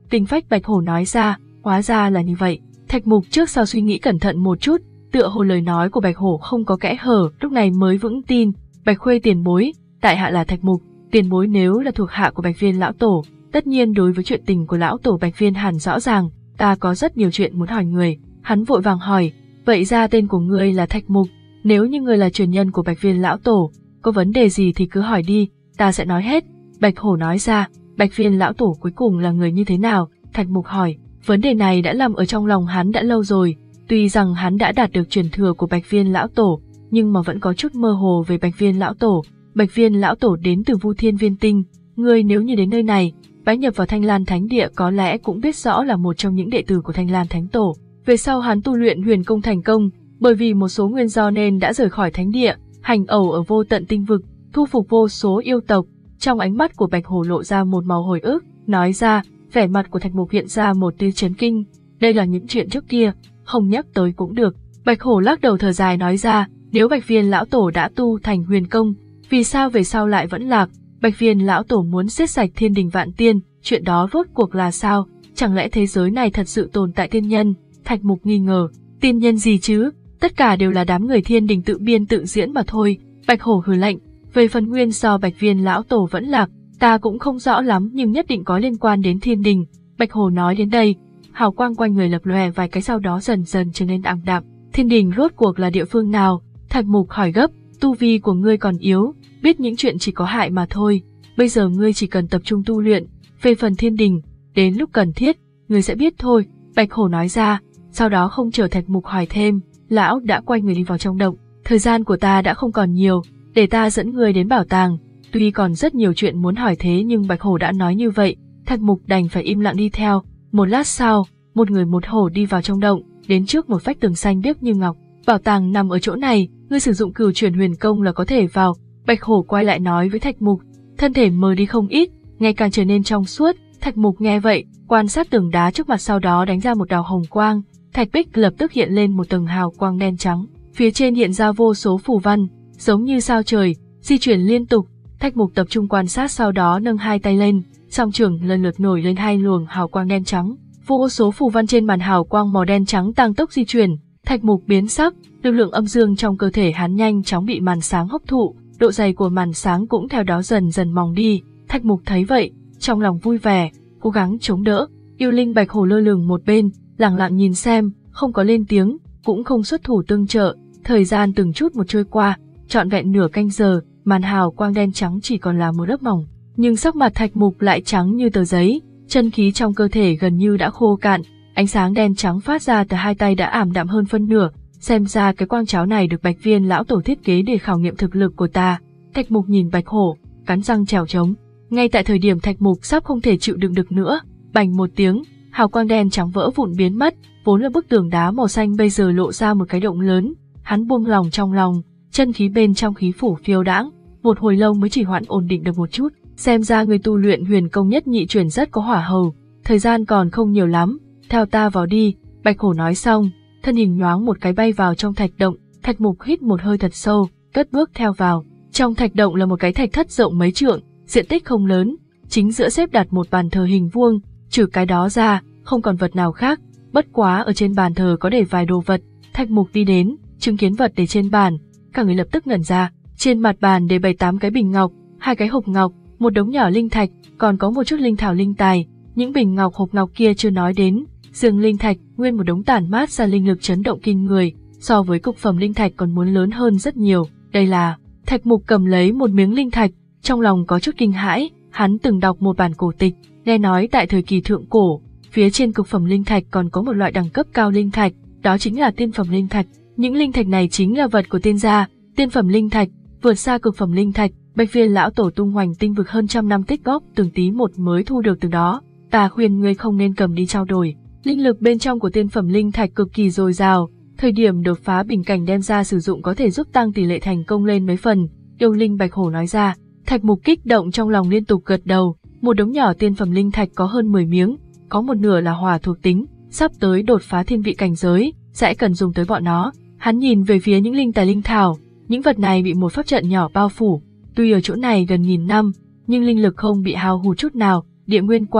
Tinh phách Bạch Hổ nói ra, hóa ra là như vậy. Thạch Mục trước sau suy nghĩ cẩn thận một chút, tựa hồ lời nói của Bạch Hổ không có kẽ hở, lúc này mới vững tin. Bạch Khuê tiền bối, tại hạ là Thạch Mục, tiền bối nếu là thuộc hạ của Bạch Viên lão tổ, tất nhiên đối với chuyện tình của lão tổ Bạch Viên hẳn rõ ràng, ta có rất nhiều chuyện muốn hỏi người. Hắn vội vàng hỏi, vậy ra tên của ngươi là Thạch Mục, nếu như ngươi là truyền nhân của Bạch Viên lão tổ, có vấn đề gì thì cứ hỏi đi, ta sẽ nói hết. Bạch Hổ nói ra, Bạch Viên lão tổ cuối cùng là người như thế nào? Thạch Mục hỏi, vấn đề này đã nằm ở trong lòng hắn đã lâu rồi, tuy rằng hắn đã đạt được truyền thừa của Bạch Viên lão tổ, nhưng mà vẫn có chút mơ hồ về Bạch Viên lão tổ. Bạch Viên lão tổ đến từ Vu Thiên Viên Tinh, ngươi nếu như đến nơi này, bái nhập vào Thanh Lan Thánh Địa có lẽ cũng biết rõ là một trong những đệ tử của Thanh Lan Thánh Tổ. Về sau hắn tu luyện huyền công thành công, bởi vì một số nguyên do nên đã rời khỏi Thánh Địa, hành ẩu ở vô tận tinh vực, thu phục vô số yêu tộc. Trong ánh mắt của Bạch Hổ lộ ra một màu hồi ức, nói ra, vẻ mặt của Thạch Mục hiện ra một tia chấn kinh. Đây là những chuyện trước kia, không nhắc tới cũng được. Bạch Hổ lắc đầu thở dài nói ra, nếu Bạch Viên lão tổ đã tu thành huyền công, vì sao về sau lại vẫn lạc? Bạch Viên lão tổ muốn giết sạch thiên đình vạn tiên, chuyện đó rốt cuộc là sao? Chẳng lẽ thế giới này thật sự tồn tại tiên nhân? Thạch Mục nghi ngờ, tiên nhân gì chứ? Tất cả đều là đám người thiên đình tự biên tự diễn mà thôi. Bạch Hổ hừ lạnh, về phần nguyên do Bạch Viên lão tổ vẫn lạc, ta cũng không rõ lắm nhưng nhất định có liên quan đến thiên đình. Bạch Hổ nói đến đây, hào quang quanh người lập lòe vài cái sau đó dần dần trở nên ảm đạm. Thiên đình rốt cuộc là địa phương nào? Thạch Mục hỏi gấp, tu vi của ngươi còn yếu, biết những chuyện chỉ có hại mà thôi. Bây giờ ngươi chỉ cần tập trung tu luyện, về phần thiên đình, đến lúc cần thiết, ngươi sẽ biết thôi. Bạch Hổ nói ra, sau đó không chờ Thạch Mục hỏi thêm, lão đã quay người đi vào trong động. Thời gian của ta đã không còn nhiều, để ta dẫn ngươi đến bảo tàng. Tuy còn rất nhiều chuyện muốn hỏi thế nhưng Bạch Hổ đã nói như vậy, Thạch Mục đành phải im lặng đi theo. Một lát sau, một người một hổ đi vào trong động, đến trước một vách tường xanh biếc như ngọc. Bảo tàng nằm ở chỗ này, ngươi sử dụng cửu chuyển huyền công là có thể vào. Bạch Hổ quay lại nói với Thạch Mục, thân thể mờ đi không ít, ngày càng trở nên trong suốt. Thạch Mục nghe vậy, quan sát tường đá trước mặt sau đó đánh ra một đạo hồng quang, thạch bích lập tức hiện lên một tầng hào quang đen trắng, phía trên hiện ra vô số phù văn, giống như sao trời, di chuyển liên tục. Thạch Mục tập trung quan sát sau đó nâng hai tay lên, song trưởng lần lượt nổi lên hai luồng hào quang đen trắng, vô số phù văn trên màn hào quang màu đen trắng tăng tốc di chuyển. Thạch Mục biến sắc, lực lượng âm dương trong cơ thể hắn nhanh chóng bị màn sáng hấp thụ, độ dày của màn sáng cũng theo đó dần dần mỏng đi. Thạch Mục thấy vậy, trong lòng vui vẻ, cố gắng chống đỡ. Yêu linh Bạch Hổ lơ lửng một bên, lặng lặng nhìn xem, không có lên tiếng, cũng không xuất thủ tương trợ. Thời gian từng chút một trôi qua, trọn vẹn nửa canh giờ, màn hào quang đen trắng chỉ còn là một lớp mỏng, nhưng sắc mặt Thạch Mục lại trắng như tờ giấy, chân khí trong cơ thể gần như đã khô cạn, ánh sáng đen trắng phát ra từ hai tay đã ảm đạm hơn phân nửa. Xem ra cái quang cháo này được Bạch Viên lão tổ thiết kế để khảo nghiệm thực lực của ta. Thạch Mục nhìn Bạch Hổ, cắn răng trèo trống. Ngay tại thời điểm Thạch Mục sắp không thể chịu đựng được nữa, bành một tiếng, hào quang đen trắng vỡ vụn biến mất, vốn là bức tường đá màu xanh bây giờ lộ ra một cái động lớn. Hắn buông lòng trong lòng, chân khí bên trong khí phủ phiêu đãng, một hồi lâu mới chỉ hoãn ổn định được một chút. Xem ra người tu luyện huyền công nhất nhị chuyển rất có hỏa hầu, thời gian còn không nhiều lắm, theo ta vào đi. Bạch Hổ nói xong, thân hình nhoáng một cái bay vào trong thạch động. Thạch Mục hít một hơi thật sâu, cất bước theo vào. Trong thạch động là một cái thạch thất rộng mấy trượng, diện tích không lớn, chính giữa xếp đặt một bàn thờ hình vuông, trừ cái đó ra, không còn vật nào khác. Bất quá ở trên bàn thờ có để vài đồ vật. Thạch Mục đi đến, chứng kiến vật để trên bàn, cả người lập tức ngẩn ra. Trên mặt bàn để bảy tám cái bình ngọc, hai cái hộp ngọc, một đống nhỏ linh thạch, còn có một chút linh thảo linh tài. Những bình ngọc hộp ngọc kia chưa nói đến, riêng linh thạch nguyên một đống tản mát ra linh lực chấn động kinh người, so với cực phẩm linh thạch còn muốn lớn hơn rất nhiều. Đây là... Thạch Mục cầm lấy một miếng linh thạch, trong lòng có chút kinh hãi. Hắn từng đọc một bản cổ tịch, nghe nói tại thời kỳ thượng cổ, phía trên cực phẩm linh thạch còn có một loại đẳng cấp cao linh thạch, đó chính là tiên phẩm linh thạch. Những linh thạch này chính là vật của tiên gia. Tiên phẩm linh thạch vượt xa cực phẩm linh thạch, Bạch Viên lão tổ tung hoành tinh vực hơn trăm năm tích góp từng tí một mới thu được từ đó. Ta khuyên ngươi không nên cầm đi trao đổi. Linh lực bên trong của tiên phẩm linh thạch cực kỳ dồi dào, thời điểm đột phá bình cảnh đem ra sử dụng có thể giúp tăng tỷ lệ thành công lên mấy phần. Yêu linh Bạch Hổ nói ra. Thạch Mục kích động trong lòng liên tục gật đầu. Một đống nhỏ tiên phẩm linh thạch có hơn mười miếng, có một nửa là hỏa thuộc tính, sắp tới đột phá thiên vị cảnh giới, sẽ cần dùng tới bọn nó. Hắn nhìn về phía những linh tài linh thảo, những vật này bị một pháp trận nhỏ bao phủ. Tuy ở chỗ này gần nghìn năm, nhưng linh lực không bị hao hụt chút nào. Địa nguyên quả,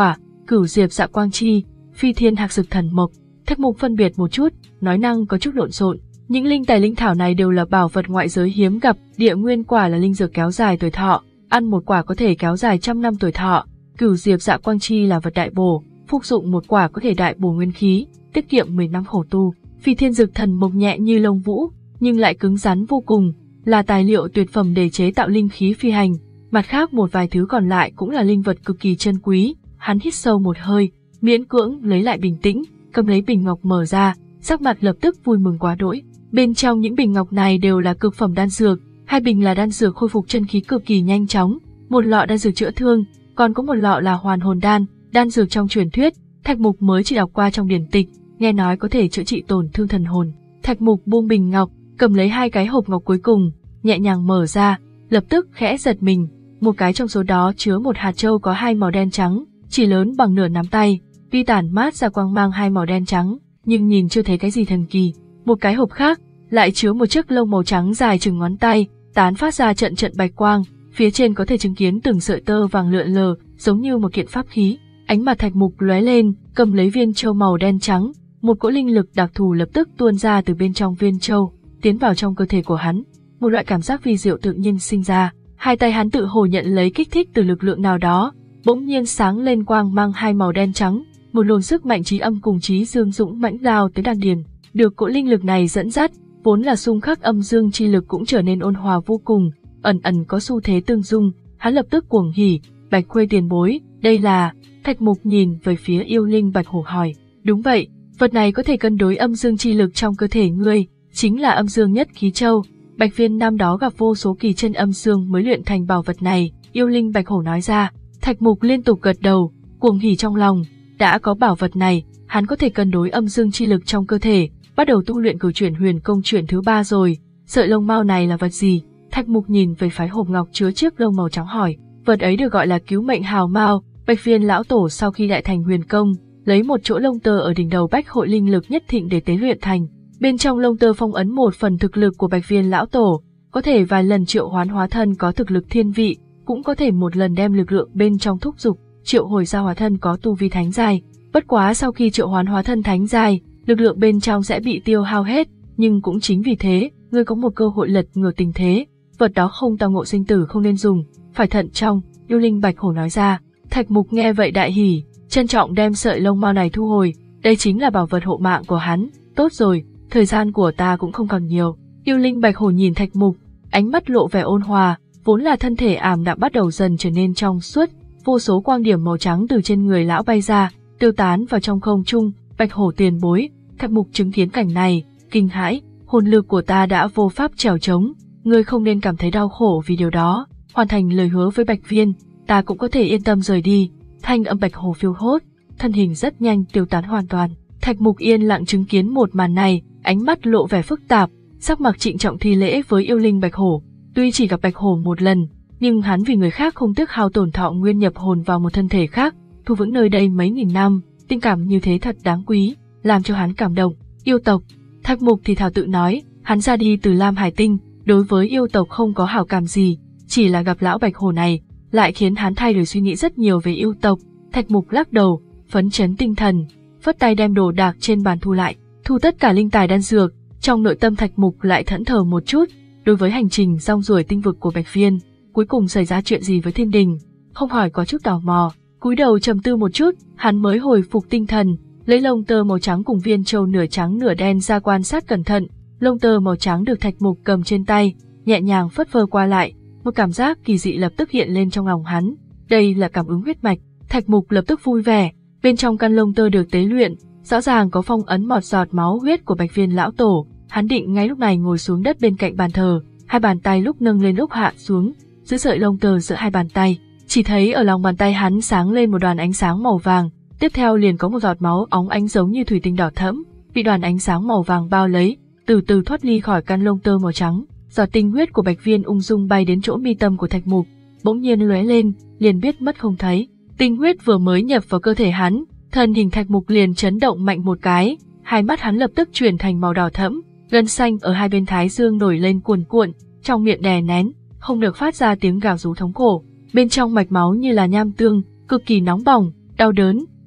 Cửu Diệp Dạ Quang Chi, Phi Thiên Hạc Dực Thần Mộc. Thạch Mục phân biệt một chút, nói năng có chút lộn xộn. Những linh tài linh thảo này đều là bảo vật ngoại giới hiếm gặp, địa nguyên quả là linh dược kéo dài tuổi thọ, ăn một quả có thể kéo dài trăm năm tuổi thọ. Cửu Diệp Dạ Quang Chi là vật đại bổ, phục dụng một quả có thể đại bổ nguyên khí, tiết kiệm mười năm khổ tu. Phi Thiên Dực Thần Mộc nhẹ như lông vũ, nhưng lại cứng rắn vô cùng, là tài liệu tuyệt phẩm để chế tạo linh khí phi hành. Mặt khác một vài thứ còn lại cũng là linh vật cực kỳ chân quý. Hắn hít sâu một hơi, miễn cưỡng lấy lại bình tĩnh, cầm lấy bình ngọc mở ra, sắc mặt lập tức vui mừng quá đỗi. Bên trong những bình ngọc này đều là cực phẩm đan dược, hai bình là đan dược khôi phục chân khí cực kỳ nhanh chóng, một lọ đan dược chữa thương, còn có một lọ là hoàn hồn đan, đan dược trong truyền thuyết, Thạch Mục mới chỉ đọc qua trong điển tịch, nghe nói có thể chữa trị tổn thương thần hồn. Thạch Mục buông bình ngọc, cầm lấy hai cái hộp ngọc cuối cùng, nhẹ nhàng mở ra, lập tức khẽ giật mình, một cái trong số đó chứa một hạt châu có hai màu đen trắng, chỉ lớn bằng nửa nắm tay, tuy tản mát ra quang mang hai màu đen trắng, nhưng nhìn chưa thấy cái gì thần kỳ. Một cái hộp khác lại chứa một chiếc lông màu trắng dài chừng ngón tay, tán phát ra trận trận bạch quang, phía trên có thể chứng kiến từng sợi tơ vàng lượn lờ, giống như một kiện pháp khí. Ánh mặt Thạch Mục lóe lên, cầm lấy viên châu màu đen trắng, một cỗ linh lực đặc thù lập tức tuôn ra từ bên trong viên châu, tiến vào trong cơ thể của hắn. Một loại cảm giác vi diệu tự nhiên sinh ra, hai tay hắn tự hồ nhận lấy kích thích từ lực lượng nào đó, bỗng nhiên sáng lên quang mang hai màu đen trắng, một luồng sức mạnh trí âm cùng trí dương dũng mãnh lao tới đan điền. Được cỗ linh lực này dẫn dắt, vốn là xung khắc âm dương chi lực cũng trở nên ôn hòa vô cùng, ẩn ẩn có xu thế tương dung. Hắn lập tức cuồng hỉ, Bạch Khuê tiền bối, đây là... Thạch Mục nhìn về phía yêu linh Bạch Hổ hỏi, đúng vậy, vật này có thể cân đối âm dương chi lực trong cơ thể ngươi, chính là âm dương nhất khí châu. Bạch Viên năm đó gặp vô số kỳ chân âm dương mới luyện thành bảo vật này, yêu linh Bạch Hổ nói ra. Thạch Mục liên tục gật đầu, cuồng hỉ trong lòng, đã có bảo vật này, hắn có thể cân đối âm dương chi lực trong cơ thể, bắt đầu tu luyện cửu chuyển huyền công chuyển thứ ba rồi. Sợi lông mao này là vật gì? Thạch Mục nhìn về phái hộp ngọc chứa chiếc lông màu trắng hỏi. Vật ấy được gọi là cứu mệnh hào mao. Bạch Viên lão tổ sau khi đại thành huyền công, lấy một chỗ lông tơ ở đỉnh đầu bách hội linh lực nhất thịnh để tế luyện thành. Bên trong lông tơ phong ấn một phần thực lực của Bạch Viên lão tổ, có thể vài lần triệu hoán hóa thân có thực lực thiên vị, cũng có thể một lần đem lực lượng bên trong thúc giục, triệu hồi ra hóa thân có tu vi thánh giai. Bất quá sau khi triệu hoán hóa thân thánh giai, lực lượng bên trong sẽ bị tiêu hao hết, nhưng cũng chính vì thế, ngươi có một cơ hội lật ngược tình thế. Vật đó không tao ngộ sinh tử không nên dùng, phải thận trọng, yêu linh Bạch Hổ nói ra. Thạch Mục nghe vậy đại hỉ, trân trọng đem sợi lông mao này thu hồi, đây chính là bảo vật hộ mạng của hắn. Tốt rồi, thời gian của ta cũng không còn nhiều. Yêu linh Bạch Hổ nhìn Thạch Mục, ánh mắt lộ vẻ ôn hòa, vốn là thân thể ảm đạm bắt đầu dần trở nên trong suốt, vô số quang điểm màu trắng từ trên người lão bay ra, tiêu tán vào trong không trung. Bạch Hổ tiền bối, Thạch Mục chứng kiến cảnh này, kinh hãi, hồn lực của ta đã vô pháp trèo trống, ngươi không nên cảm thấy đau khổ vì điều đó, hoàn thành lời hứa với Bạch Viên, ta cũng có thể yên tâm rời đi. Thanh âm Bạch Hổ phiêu hốt, thân hình rất nhanh tiêu tán hoàn toàn. Thạch Mục yên lặng chứng kiến một màn này, ánh mắt lộ vẻ phức tạp, sắc mặt trịnh trọng thi lễ với yêu linh Bạch Hổ. Tuy chỉ gặp Bạch Hổ một lần, nhưng hắn vì người khác không tiếc hao tổn thọ nguyên nhập hồn vào một thân thể khác, thu vững nơi đây mấy nghìn năm, tình cảm như thế thật đáng quý, làm cho hắn cảm động. Yêu tộc, Thạch Mục thì thào tự nói, hắn ra đi từ Lam Hải Tinh, đối với yêu tộc không có hảo cảm gì, chỉ là gặp lão Bạch Hổ này, lại khiến hắn thay đổi suy nghĩ rất nhiều về yêu tộc. Thạch Mục lắc đầu, phấn chấn tinh thần, phất tay đem đồ đạc trên bàn thu lại, thu tất cả linh tài đan dược. Trong nội tâm Thạch Mục lại thẫn thờ một chút, đối với hành trình rong ruổi tinh vực của Bạch Viên, cuối cùng xảy ra chuyện gì với thiên đình, không hỏi có chút tò mò. Cúi đầu trầm tư một chút, hắn mới hồi phục tinh thần, lấy lông tơ màu trắng cùng viên châu nửa trắng nửa đen ra quan sát cẩn thận. Lông tơ màu trắng được Thạch Mục cầm trên tay, nhẹ nhàng phất phơ qua lại, một cảm giác kỳ dị lập tức hiện lên trong lòng hắn. Đây là cảm ứng huyết mạch. Thạch Mục lập tức vui vẻ, bên trong căn lông tơ được tế luyện, rõ ràng có phong ấn một giọt máu huyết của Bạch Viên lão tổ. Hắn định ngay lúc này ngồi xuống đất bên cạnh bàn thờ, hai bàn tay lúc nâng lên lúc hạ xuống, giữ sợi lông tơ giữa hai bàn tay, chỉ thấy ở lòng bàn tay hắn sáng lên một đoàn ánh sáng màu vàng, tiếp theo liền có một giọt máu óng ánh giống như thủy tinh đỏ thẫm, bị đoàn ánh sáng màu vàng bao lấy, từ từ thoát ly khỏi căn lông tơ màu trắng. Giọt tinh huyết của Bạch Viên ung dung bay đến chỗ mi tâm của Thạch Mục, bỗng nhiên lóe lên, liền biết mất không thấy. Tinh huyết vừa mới nhập vào cơ thể hắn, thân hình Thạch Mục liền chấn động mạnh một cái, hai mắt hắn lập tức chuyển thành màu đỏ thẫm, gân xanh ở hai bên thái dương nổi lên cuồn cuộn, trong miệng đè nén, không được phát ra tiếng gào rú thống khổ. Bên trong mạch máu như là nham tương, cực kỳ nóng bỏng, đau đớn,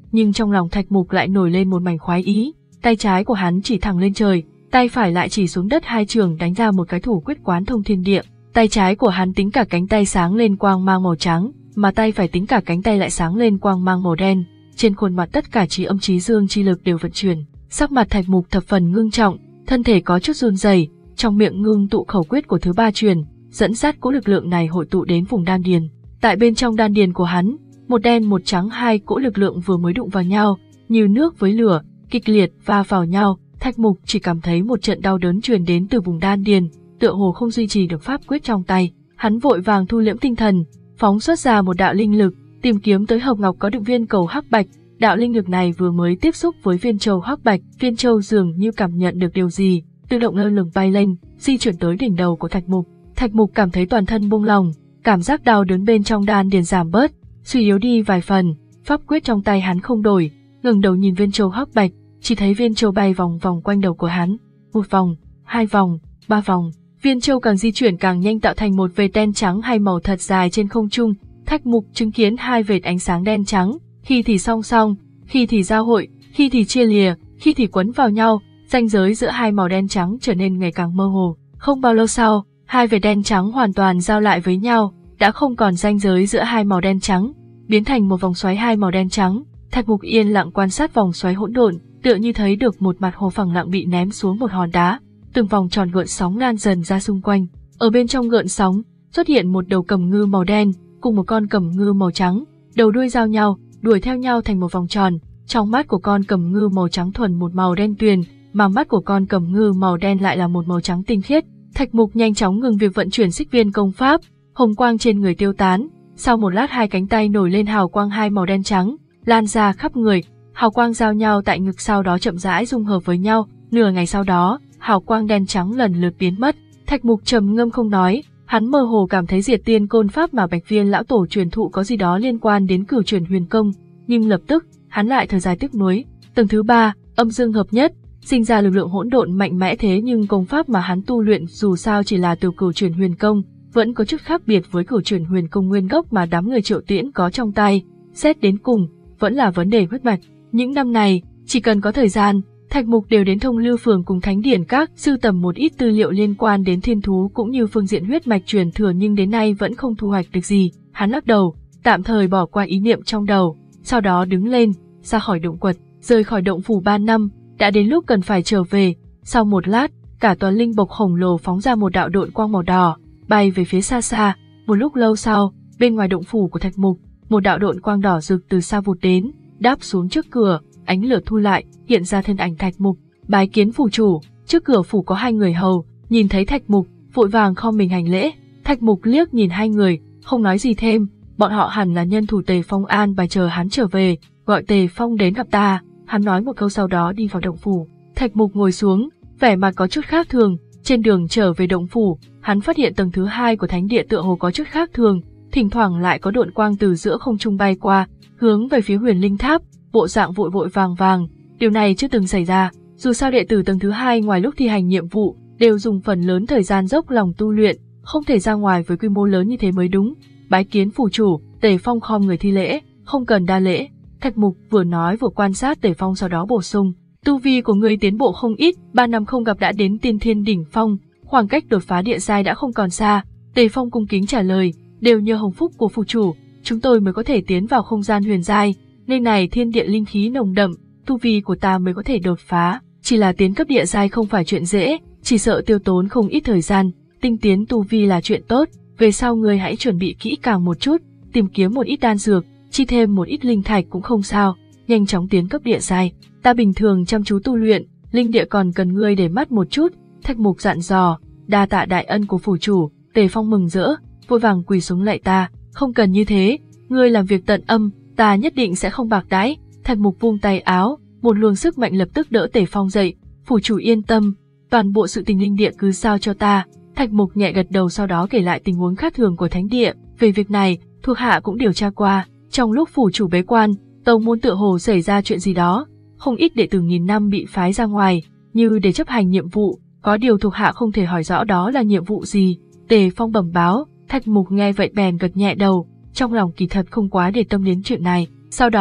nhưng trong lòng Thạch Mục lại nổi lên một mảnh khoái ý, tay trái của hắn chỉ thẳng lên trời, tay phải lại chỉ xuống đất, hai trường đánh ra một cái thủ quyết quán thông thiên địa. Tay trái của hắn tính cả cánh tay sáng lên quang mang màu trắng, mà tay phải tính cả cánh tay lại sáng lên quang mang màu đen. Trên khuôn mặt tất cả trí âm trí dương chi lực đều vận chuyển. Sắc mặt Thạch Mục thập phần ngưng trọng, thân thể có chút run rẩy, trong miệng ngưng tụ khẩu quyết của thứ ba truyền, dẫn dắt cỗ lực lượng này hội tụ đến vùng đan điền. Tại bên trong đan điền của hắn, một đen một trắng hai cỗ lực lượng vừa mới đụng vào nhau, như nước với lửa, kịch liệt va vào nhau. Thạch Mục chỉ cảm thấy một trận đau đớn truyền đến từ vùng đan điền, tựa hồ không duy trì được pháp quyết trong tay. Hắn vội vàng thu liễm tinh thần, phóng xuất ra một đạo linh lực, tìm kiếm tới hộp ngọc có đựng viên cầu hắc bạch. Đạo linh lực này vừa mới tiếp xúc với viên châu hắc bạch, viên châu dường như cảm nhận được điều gì, tự động lơ lửng bay lên, di chuyển tới đỉnh đầu của Thạch Mục. Thạch Mục cảm thấy toàn thân buông lỏng, cảm giác đau đớn bên trong đan điền giảm bớt, suy yếu đi vài phần. Pháp quyết trong tay hắn không đổi, ngẩng đầu nhìn viên châu hắc bạch, chỉ thấy viên châu bay vòng vòng quanh đầu của hắn, một vòng, hai vòng, ba vòng. Viên châu càng di chuyển càng nhanh, tạo thành một vệt đen trắng hai màu thật dài trên không trung. Thạch Mục chứng kiến hai vệt ánh sáng đen trắng, khi thì song song, khi thì giao hội, khi thì chia lìa, khi thì quấn vào nhau, ranh giới giữa hai màu đen trắng trở nên ngày càng mơ hồ. Không bao lâu sau, hai vệt đen trắng hoàn toàn giao lại với nhau, đã không còn ranh giới giữa hai màu đen trắng, biến thành một vòng xoáy hai màu đen trắng. Thạch Mục yên lặng quan sát vòng xoáy hỗn độn, tựa như thấy được một mặt hồ phẳng lặng bị ném xuống một hòn đá, từng vòng tròn gợn sóng lan dần ra xung quanh. Ở bên trong gợn sóng xuất hiện một đầu cầm ngư màu đen cùng một con cầm ngư màu trắng, đầu đuôi giao nhau, đuổi theo nhau thành một vòng tròn. Trong mắt của con cầm ngư màu trắng thuần một màu đen tuyền, mà mắt của con cầm ngư màu đen lại là một màu trắng tinh khiết. Thạch Mục nhanh chóng ngừng việc vận chuyển xích viên công pháp, hồng quang trên người tiêu tán. Sau một lát, hai cánh tay nổi lên hào quang hai màu đen trắng, lan ra khắp người, hào quang giao nhau tại ngực, sau đó chậm rãi dung hợp với nhau. Nửa ngày sau đó, hào quang đen trắng lần lượt biến mất. Thạch Mục trầm ngâm không nói, hắn mơ hồ cảm thấy Diệt Tiên Côn Pháp mà Bạch Viên lão tổ truyền thụ có gì đó liên quan đến Cửu Chuyển Huyền Công, nhưng lập tức hắn lại thở dài tiếc nuối. Tầng thứ ba, âm dương hợp nhất, sinh ra lực lượng hỗn độn mạnh mẽ, thế nhưng công pháp mà hắn tu luyện dù sao chỉ là từ Cửu Chuyển Huyền Công, vẫn có chút khác biệt với Cửu Chuyển Huyền Công nguyên gốc mà đám người Triệu Tiễn có trong tay. Xét đến cùng, vẫn là vấn đề huyết mạch. Những năm này, chỉ cần có thời gian, Thạch Mục đều đến Thông Lưu Phường cùng Thánh Điển Các sưu tầm một ít tư liệu liên quan đến thiên thú cũng như phương diện huyết mạch truyền thừa, nhưng đến nay vẫn không thu hoạch được gì. Hắn lắc đầu, tạm thời bỏ qua ý niệm trong đầu, sau đó đứng lên, ra khỏi động quật, rời khỏi động phủ ba năm, đã đến lúc cần phải trở về. Sau một lát, cả tòa linh bộc khổng lồ phóng ra một đạo độn quang màu đỏ, bay về phía xa xa. Một lúc lâu sau, bên ngoài động phủ của Thạch Mục, một đạo độn quang đỏ rực từ xa vụt đến, đáp xuống trước cửa, ánh lửa thu lại, hiện ra thân ảnh Thạch Mục. Bái kiến phủ chủ. Trước cửa phủ có hai người hầu, nhìn thấy Thạch Mục, vội vàng khom mình hành lễ. Thạch Mục liếc nhìn hai người, không nói gì thêm, bọn họ hẳn là nhân thủ Tề Phong an bài chờ hắn trở về, gọi Tề Phong đến gặp ta. Hắn nói một câu sau đó đi vào động phủ. Thạch Mục ngồi xuống, vẻ mặt có chút khác thường. Trên đường trở về động phủ, hắn phát hiện tầng thứ hai của thánh địa tựa hồ có chút khác thường, thỉnh thoảng lại có độn quang từ giữa không trung bay qua, hướng về phía Huyền Linh Tháp, bộ dạng vội vội vàng vàng. Điều này chưa từng xảy ra, dù sao đệ tử tầng thứ hai ngoài lúc thi hành nhiệm vụ đều dùng phần lớn thời gian dốc lòng tu luyện, không thể ra ngoài với quy mô lớn như thế mới đúng. Bái kiến phủ chủ. Tề Phong khom người thi lễ. Không cần đa lễ. Thạch Mục vừa nói vừa quan sát Tề Phong, sau đó bổ sung, tu vi của người tiến bộ không ít, ba năm không gặp đã đến tiên thiên đỉnh phong, khoảng cách đột phá địa giai đã không còn xa. Tề Phong cung kính trả lời, đều nhờ hồng phúc của phủ chủ, chúng tôi mới có thể tiến vào không gian huyền giai, nơi này thiên địa linh khí nồng đậm, tu vi của ta mới có thể đột phá, chỉ là tiến cấp địa giai không phải chuyện dễ, chỉ sợ tiêu tốn không ít thời gian, tinh tiến tu vi là chuyện tốt, về sau ngươi hãy chuẩn bị kỹ càng một chút, tìm kiếm một ít đan dược, chi thêm một ít linh thạch cũng không sao, nhanh chóng tiến cấp địa giai. Ta bình thường chăm chú tu luyện, linh địa còn cần ngươi để mắt một chút. Thạch Mục dặn dò. Đa tạ đại ân của phủ chủ. Tề Phong mừng rỡ, vội vàng quỳ xuống lạy ta. Không cần như thế, ngươi làm việc tận âm, ta nhất định sẽ không bạc đãi. Thạch Mục vung tay áo, một luồng sức mạnh lập tức đỡ Tề Phong dậy. Phủ chủ yên tâm, toàn bộ sự tình linh địa cứ giao cho ta. Thạch Mục nhẹ gật đầu, sau đó kể lại tình huống khác thường của thánh địa. Về việc này, thuộc hạ cũng điều tra qua. Trong lúc phủ chủ bế quan, tông môn tựa hồ xảy ra chuyện gì đó, không ít đệ tử nghìn năm bị phái ra ngoài, như để chấp hành nhiệm vụ, có điều thuộc hạ không thể hỏi rõ đó là nhiệm vụ gì. Tề Phong bẩm báo. Thạch Mục nghe vậy bèn gật nhẹ đầu, trong lòng kỳ thật không quá để tâm đến chuyện này. Sau đó,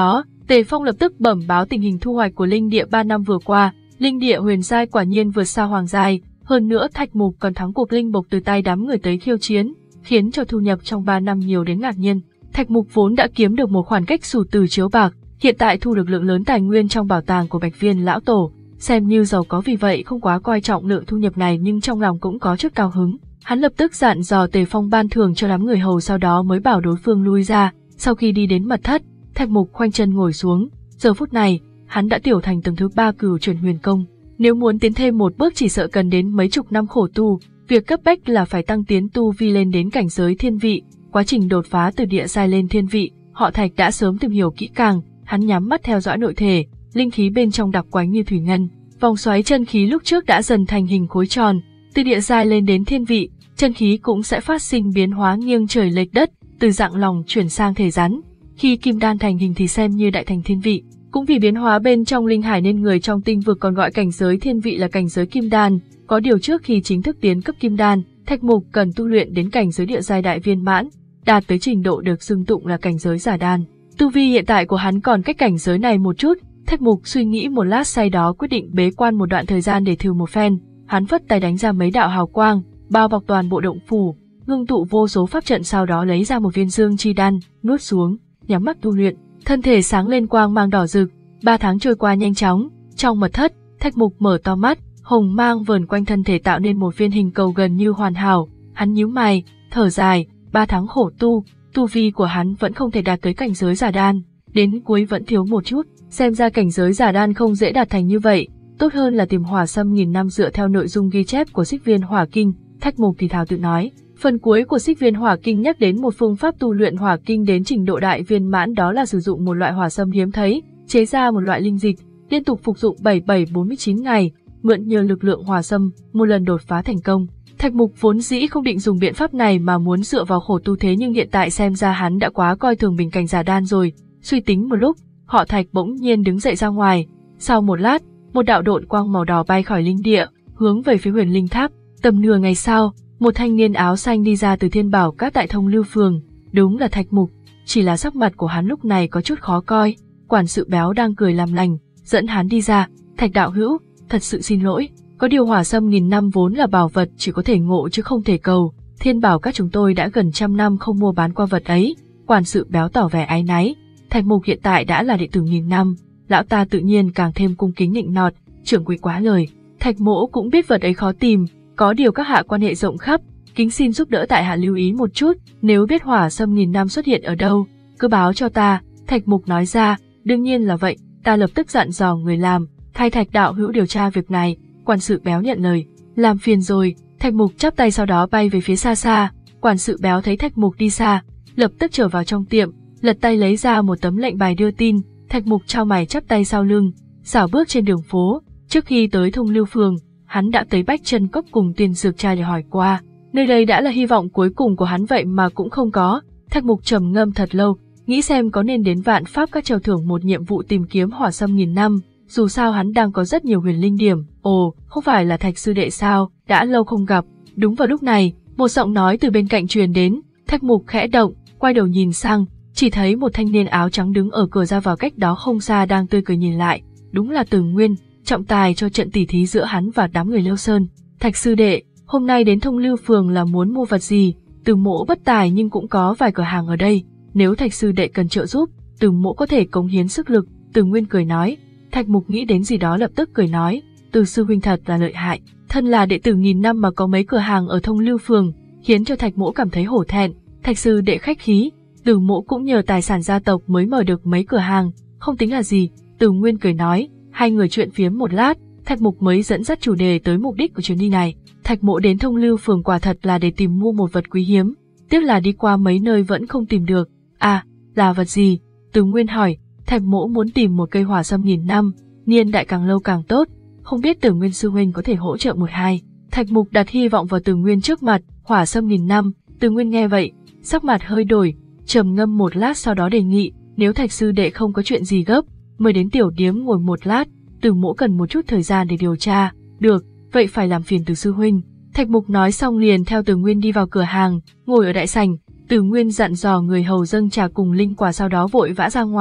Tề Phong lập tức bẩm báo tình hình thu hoạch của linh địa ba năm vừa qua. Linh địa huyền giai quả nhiên vượt xa hoàng giai, hơn nữa Thạch Mục còn thắng cuộc linh bộc từ tay đám người tới khiêu chiến, khiến cho thu nhập trong ba năm nhiều đến ngạc nhiên. Thạch Mục vốn đã kiếm được một khoản cách xù từ chiếu bạc, hiện tại thu được lượng lớn tài nguyên trong bảo tàng của Bạch Viên lão tổ, xem như giàu có, vì vậy không quá coi trọng lượng thu nhập này, nhưng trong lòng cũng có chút cao hứng. Hắn lập tức dặn dò Tề Phong ban thưởng cho đám người hầu, sau đó mới bảo đối phương lui ra. Sau khi đi đến mật thất, Thạch Mục khoanh chân ngồi xuống. Giờ phút này, hắn đã tiểu thành tầng thứ ba Cửu Chuyển Huyền Công. Nếu muốn tiến thêm một bước chỉ sợ cần đến mấy chục năm khổ tu. Việc cấp bách là phải tăng tiến tu vi lên đến cảnh giới thiên vị. Quá trình đột phá từ địa giai lên thiên vị, họ Thạch đã sớm tìm hiểu kỹ càng. Hắn nhắm mắt theo dõi nội thể, linh khí bên trong đặc quánh như thủy ngân. Vòng xoáy chân khí lúc trước đã dần thành hình khối tròn. Từ địa giai lên đến thiên vị, chân khí cũng sẽ phát sinh biến hóa nghiêng trời lệch đất, từ dạng lòng chuyển sang thể rắn. Khi kim đan thành hình thì xem như đại thành thiên vị. Cũng vì biến hóa bên trong linh hải nên người trong tinh vực còn gọi cảnh giới thiên vị là cảnh giới kim đan. Có điều trước khi chính thức tiến cấp kim đan, Thạch Mục cần tu luyện đến cảnh giới địa giai đại viên mãn, đạt tới trình độ được xưng tụng là cảnh giới giả đan. Tu vi hiện tại của hắn còn cách cảnh giới này một chút. Thạch Mục suy nghĩ một lát, sau đó quyết định bế quan một đoạn thời gian để thử một phen. Hắn phất tay đánh ra mấy đạo hào quang, bao bọc toàn bộ động phủ, ngưng tụ vô số pháp trận, sau đó lấy ra một viên dương chi đan, nuốt xuống, nhắm mắt tu luyện. Thân thể sáng lên quang mang đỏ rực. Ba tháng trôi qua nhanh chóng. Trong mật thất, Thạch Mục mở to mắt, hồng mang vờn quanh thân thể tạo nên một viên hình cầu gần như hoàn hảo. Hắn nhíu mày, thở dài. Ba tháng khổ tu, tu vi của hắn vẫn không thể đạt tới cảnh giới giả đan, đến cuối vẫn thiếu một chút. Xem ra cảnh giới giả đan không dễ đạt thành như vậy, tốt hơn là tìm hỏa sâm nghìn năm dựa theo nội dung ghi chép của Xích Viên Hỏa Kinh. Thạch Mục thì thào tự nói. Phần cuối của Xích Viên Hỏa Kinh nhắc đến một phương pháp tu luyện hỏa kinh đến trình độ đại viên mãn, đó là sử dụng một loại hỏa sâm hiếm thấy, chế ra một loại linh dịch, liên tục phục dụng bảy bảy bốn mươi chín ngày, mượn nhờ lực lượng hỏa sâm, một lần đột phá thành công. Thạch Mục vốn dĩ không định dùng biện pháp này mà muốn dựa vào khổ tu, thế nhưng hiện tại xem ra hắn đã quá coi thường bình cảnh giả đan rồi. Suy tính một lúc, họ Thạch bỗng nhiên đứng dậy ra ngoài. Sau một lát, một đạo độn quang màu đỏ bay khỏi linh địa, hướng về phía Huyền Linh Tháp. Tầm nửa ngày sau, một thanh niên áo xanh đi ra từ Thiên Bảo Các tại Thông Lưu Phường. Đúng là Thạch Mục, chỉ là sắc mặt của hắn lúc này có chút khó coi. Quản sự béo đang cười làm lành, dẫn hắn đi ra. Thạch đạo hữu, thật sự xin lỗi, có điều hỏa sâm nghìn năm vốn là bảo vật chỉ có thể ngộ chứ không thể cầu. Thiên Bảo Các chúng tôi đã gần trăm năm không mua bán qua vật ấy. Quản sự béo tỏ vẻ áy náy. Thạch Mục hiện tại đã là đệ tử nghìn năm, lão ta tự nhiên càng thêm cung kính nịnh nọt. Trưởng quỹ quá lời, Thạch mỗ cũng biết vật ấy khó tìm, có điều các hạ quan hệ rộng khắp, kính xin giúp đỡ tại hạ lưu ý một chút, nếu biết hỏa sâm nghìn năm xuất hiện ở đâu, cứ báo cho ta. Thạch Mục nói ra. Đương nhiên là vậy, ta lập tức dặn dò người làm, thay Thạch đạo hữu điều tra việc này. Quản sự béo nhận lời. Làm phiền rồi. Thạch Mục chắp tay sau đó bay về phía xa xa. Quản sự béo thấy Thạch Mục đi xa, lập tức trở vào trong tiệm, lật tay lấy ra một tấm lệnh bài đưa tin. Thạch Mục chau mày chắp tay sau lưng, xảo bước trên đường phố. Trước khi tới Thông Lưu Phường, hắn đã tới Bách Chân Cốc cùng Tiền Dược Trai để hỏi qua. Nơi đây đã là hy vọng cuối cùng của hắn, vậy mà cũng không có. Thạch Mục trầm ngâm thật lâu, nghĩ xem có nên đến Vạn Pháp Các treo thưởng một nhiệm vụ tìm kiếm hỏa sâm nghìn năm. Dù sao hắn đang có rất nhiều huyền linh điểm. Ồ, không phải là Thạch sư đệ sao, đã lâu không gặp. Đúng vào lúc này, một giọng nói từ bên cạnh truyền đến. Thạch Mục khẽ động, quay đầu nhìn sang, chỉ thấy một thanh niên áo trắng đứng ở cửa ra vào cách đó không xa đang tươi cười nhìn lại. Đúng là Từ Nguyên, trọng tài cho trận tỉ thí giữa hắn và đám người Liêu Sơn. Thạch sư đệ, hôm nay đến Thông Lưu Phường là muốn mua vật gì? Từ mỗ bất tài nhưng cũng có vài cửa hàng ở đây, nếu Thạch sư đệ cần trợ giúp, Từ mỗ có thể cống hiến sức lực. Từ Nguyên cười nói. Thạch Mục nghĩ đến gì đó lập tức cười nói. Từ sư huynh thật là lợi hại, thân là đệ tử nghìn năm mà có mấy cửa hàng ở Thông Lưu Phường, khiến cho Thạch mỗ cảm thấy hổ thẹn. Thạch sư đệ khách khí, Từ mỗ cũng nhờ tài sản gia tộc mới mở được mấy cửa hàng, không tính là gì. Từ Nguyên cười nói. Hai người chuyện phiếm một lát, Thạch Mục mới dẫn dắt chủ đề tới mục đích của chuyến đi này. Thạch mỗ đến Thông Lưu Phường quả thật là để tìm mua một vật quý hiếm, tiếc là đi qua mấy nơi vẫn không tìm được. À, là vật gì? Từ Nguyên hỏi. Thạch mỗ muốn tìm một cây hỏa sâm nghìn năm, niên đại càng lâu càng tốt, không biết Từ Nguyên sư huynh có thể hỗ trợ một hai. Thạch Mục đặt hy vọng vào Từ Nguyên trước mặt. Hỏa sâm nghìn năm. Từ Nguyên nghe vậy, sắc mặt hơi đổi, trầm ngâm một lát sau đó đề nghị, nếu Thạch sư đệ không có chuyện gì gấp, mời đến tiểu điếm ngồi một lát, Từ mỗ cần một chút thời gian để điều tra. Được, vậy phải làm phiền Từ sư huynh. Thạch Mục nói xong liền theo Từ Nguyên đi vào cửa hàng, ngồi ở đại sảnh. Từ Nguyên dặn dò người hầu dâng trà cùng linh quả, sau đó vội vã ra ngoài.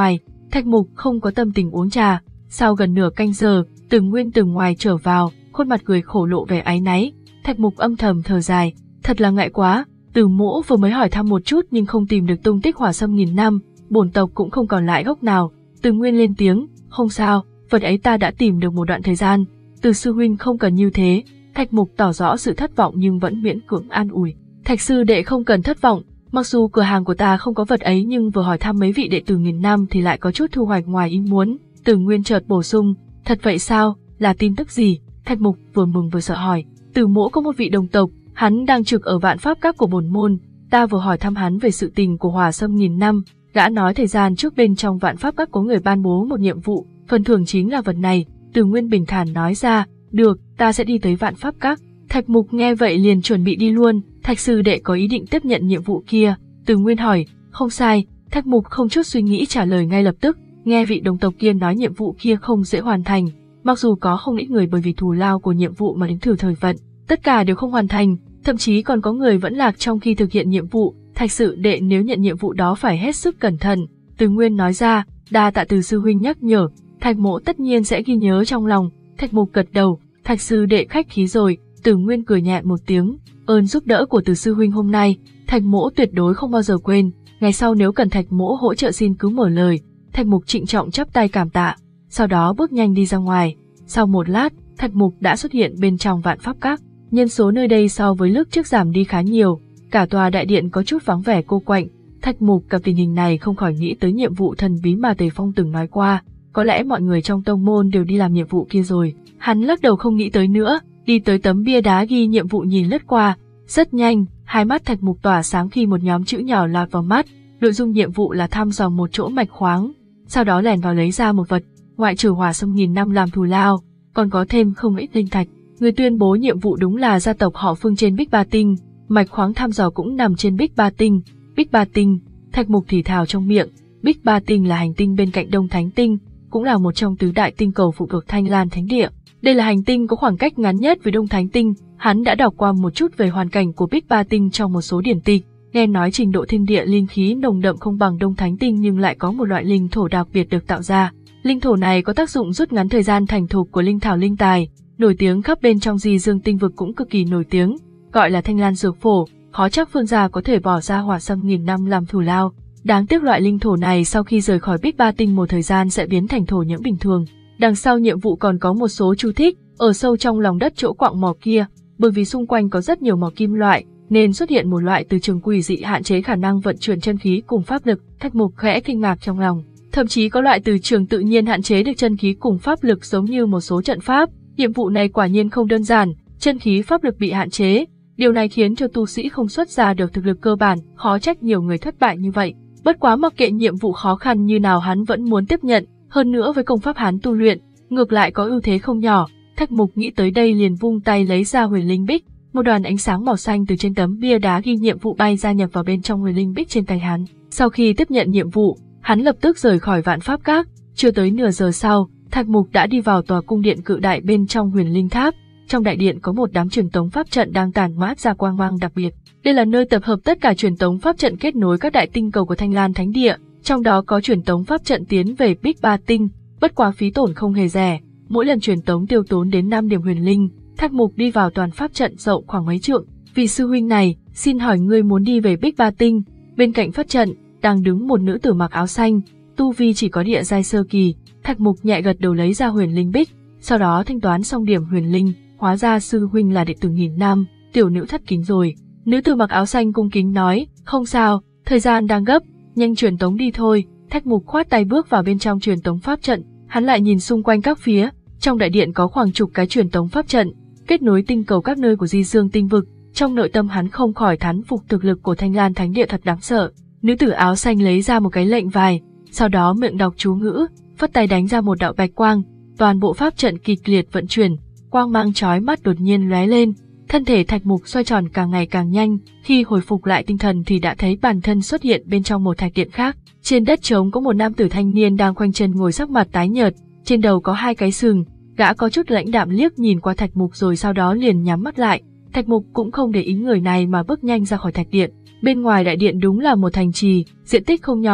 Thạch Mục không có tâm tình uống trà. Sau gần nửa canh giờ, Từ Nguyên từ ngoài trở vào, khuôn mặt cười khổ lộ vẻ áy náy. Thạch Mục âm thầm thở dài, thật là ngại quá. Từ Mỗ vừa mới hỏi thăm một chút nhưng không tìm được tung tích hỏa sâm nghìn năm, bổn tộc cũng không còn lại gốc nào. Từ Nguyên lên tiếng, không sao, vật ấy ta đã tìm được một đoạn thời gian. Từ sư huynh không cần như thế. Thạch Mục tỏ rõ sự thất vọng nhưng vẫn miễn cưỡng an ủi. Thạch sư đệ không cần thất vọng, mặc dù cửa hàng của ta không có vật ấy nhưng vừa hỏi thăm mấy vị đệ tử nghìn năm thì lại có chút thu hoạch ngoài ý muốn. Từ Nguyên chợt bổ sung, thật vậy sao, là tin tức gì? Thạch Mục vừa mừng vừa sợ hỏi. Từ Mỗ có một vị đồng tộc, hắn đang trực ở vạn pháp các của bổn môn, ta vừa hỏi thăm hắn về sự tình của hỏa sâm nghìn năm, gã nói thời gian trước bên trong vạn pháp các có người ban bố một nhiệm vụ, phần thưởng chính là vật này. Từ Nguyên bình thản nói ra, được, ta sẽ đi tới vạn pháp các. Thạch Mục nghe vậy liền chuẩn bị đi luôn. Thạch sư đệ có ý định tiếp nhận nhiệm vụ kia? Từ Nguyên hỏi. Không sai. Thạch Mục không chút suy nghĩ trả lời ngay lập tức. Nghe vị đồng tộc kia nói nhiệm vụ kia không dễ hoàn thành, mặc dù có không ít người bởi vì thù lao của nhiệm vụ mà đến thử thời vận, tất cả đều không hoàn thành, thậm chí còn có người vẫn lạc trong khi thực hiện nhiệm vụ. Thạch sư đệ nếu nhận nhiệm vụ đó phải hết sức cẩn thận. Từ Nguyên nói ra. Đa tạ Từ sư huynh nhắc nhở, Thạch Mỗ tất nhiên sẽ ghi nhớ trong lòng. Thạch Mục gật đầu. Thạch sư đệ khách khí rồi. Từ Nguyên cười nhẹ một tiếng, ơn giúp đỡ của Từ sư huynh hôm nay, Thạch Mỗ tuyệt đối không bao giờ quên. Ngày sau nếu cần Thạch Mỗ hỗ trợ xin cứ mở lời. Thạch Mục trịnh trọng chắp tay cảm tạ, sau đó bước nhanh đi ra ngoài. Sau một lát, Thạch Mục đã xuất hiện bên trong vạn pháp các. Nhân số nơi đây so với lúc trước giảm đi khá nhiều, cả tòa đại điện có chút vắng vẻ cô quạnh. Thạch Mục gặp tình hình này không khỏi nghĩ tới nhiệm vụ thần bí mà Tề Phong từng nói qua, có lẽ mọi người trong tông môn đều đi làm nhiệm vụ kia rồi. Hắn lắc đầu không nghĩ tới nữa, đi tới tấm bia đá ghi nhiệm vụ nhìn lướt qua. Rất nhanh, hai mắt Thạch Mục tỏa sáng khi một nhóm chữ nhỏ lọt vào mắt. Nội dung nhiệm vụ là thăm dò một chỗ mạch khoáng, sau đó lẻn vào lấy ra một vật, ngoại trừ hỏa sâm nghìn năm làm thù lao, còn có thêm không ít linh thạch. Người tuyên bố nhiệm vụ đúng là gia tộc họ Phương trên Bích Ba Tinh, mạch khoáng thăm dò cũng nằm trên Bích Ba Tinh. Bích Ba Tinh, Thạch Mục thì thào trong miệng. Bích Ba Tinh là hành tinh bên cạnh Đông Thánh Tinh, cũng là một trong tứ đại tinh cầu phụ thuộc Thanh Lan Thánh Địa. Đây là hành tinh có khoảng cách ngắn nhất với Đông Thánh Tinh. Hắn đã đọc qua một chút về hoàn cảnh của Bích Ba Tinh trong một số điển tịch, nghe nói trình độ thiên địa linh khí nồng đậm không bằng Đông Thánh Tinh nhưng lại có một loại linh thổ đặc biệt được tạo ra. Linh thổ này có tác dụng rút ngắn thời gian thành thục của linh thảo linh tài, nổi tiếng khắp bên trong Di Dương tinh vực cũng cực kỳ nổi tiếng, gọi là Thanh Lan dược phổ, khó chắc Phương gia có thể bỏ ra hỏa sâm nghìn năm làm thù lao. Đáng tiếc loại linh thổ này sau khi rời khỏi Bích Ba Tinh một thời gian sẽ biến thành thổ nhưỡng bình thường. Đằng sau nhiệm vụ còn có một số chú thích, ở sâu trong lòng đất chỗ quặng mỏ kia, bởi vì xung quanh có rất nhiều mỏ kim loại, nên xuất hiện một loại từ trường quỷ dị hạn chế khả năng vận chuyển chân khí cùng pháp lực. Thạch Mục khẽ kinh ngạc trong lòng, thậm chí có loại từ trường tự nhiên hạn chế được chân khí cùng pháp lực giống như một số trận pháp. Nhiệm vụ này quả nhiên không đơn giản, chân khí pháp lực bị hạn chế, điều này khiến cho tu sĩ không xuất ra được thực lực cơ bản, khó trách nhiều người thất bại như vậy. Bất quá mặc kệ nhiệm vụ khó khăn như nào hắn vẫn muốn tiếp nhận, hơn nữa với công pháp hắn tu luyện, ngược lại có ưu thế không nhỏ. Thạch Mục nghĩ tới đây liền vung tay lấy ra huyền linh bích, một đoàn ánh sáng màu xanh từ trên tấm bia đá ghi nhiệm vụ bay ra nhập vào bên trong huyền linh bích trên tay hắn. Sau khi tiếp nhận nhiệm vụ, hắn lập tức rời khỏi vạn pháp các. Chưa tới nửa giờ sau, Thạch Mục đã đi vào tòa cung điện cự đại bên trong huyền linh tháp. Trong đại điện có một đám truyền tống pháp trận đang tản mát ra quang mang đặc biệt. Đây là nơi tập hợp tất cả truyền tống pháp trận kết nối các đại tinh cầu của Thanh Lan Thánh Địa, trong đó có truyền tống pháp trận tiến về Bích Ba Tinh, bất quá phí tổn không hề rẻ, mỗi lần truyền tống tiêu tốn đến năm điểm huyền linh. Thạch Mục đi vào toàn pháp trận rộng khoảng mấy trượng. Vị sư huynh này, xin hỏi ngươi muốn đi về Bích Ba Tinh? Bên cạnh pháp trận đang đứng một nữ tử mặc áo xanh, tu vi chỉ có địa giai sơ kỳ. Thạch Mục nhẹ gật đầu lấy ra huyền linh bích, sau đó thanh toán xong điểm huyền linh. Hóa ra sư huynh là đệ tử nghìn năm, tiểu nữ thất kính rồi. Nữ tử mặc áo xanh cung kính nói, không sao, thời gian đang gấp, nhanh truyền tống đi thôi. Thạch Mục khoát tay bước vào bên trong truyền tống pháp trận, hắn lại nhìn xung quanh các phía, trong đại điện có khoảng chục cái truyền tống pháp trận, kết nối tinh cầu các nơi của Di Dương tinh vực. Trong nội tâm hắn không khỏi thán phục thực lực của Thanh Lan Thánh Địa thật đáng sợ. Nữ tử áo xanh lấy ra một cái lệnh bài, sau đó miệng đọc chú ngữ, phất tay đánh ra một đạo bạch quang, toàn bộ pháp trận kịch liệt vận chuyển, quang mang chói mắt đột nhiên lóe lên. Thân thể Thạch Mục xoay tròn càng ngày càng nhanh, khi hồi phục lại tinh thần thì đã thấy bản thân xuất hiện bên trong một thạch điện khác. Trên đất trống có một nam tử thanh niên đang khoanh chân ngồi, sắc mặt tái nhợt, trên đầu có hai cái sừng, gã có chút lãnh đạm liếc nhìn qua Thạch Mục rồi sau đó liền nhắm mắt lại. Thạch Mục cũng không để ý người này mà bước nhanh ra khỏi thạch điện. Bên ngoài đại điện đúng là một thành trì, diện tích không nhỏ,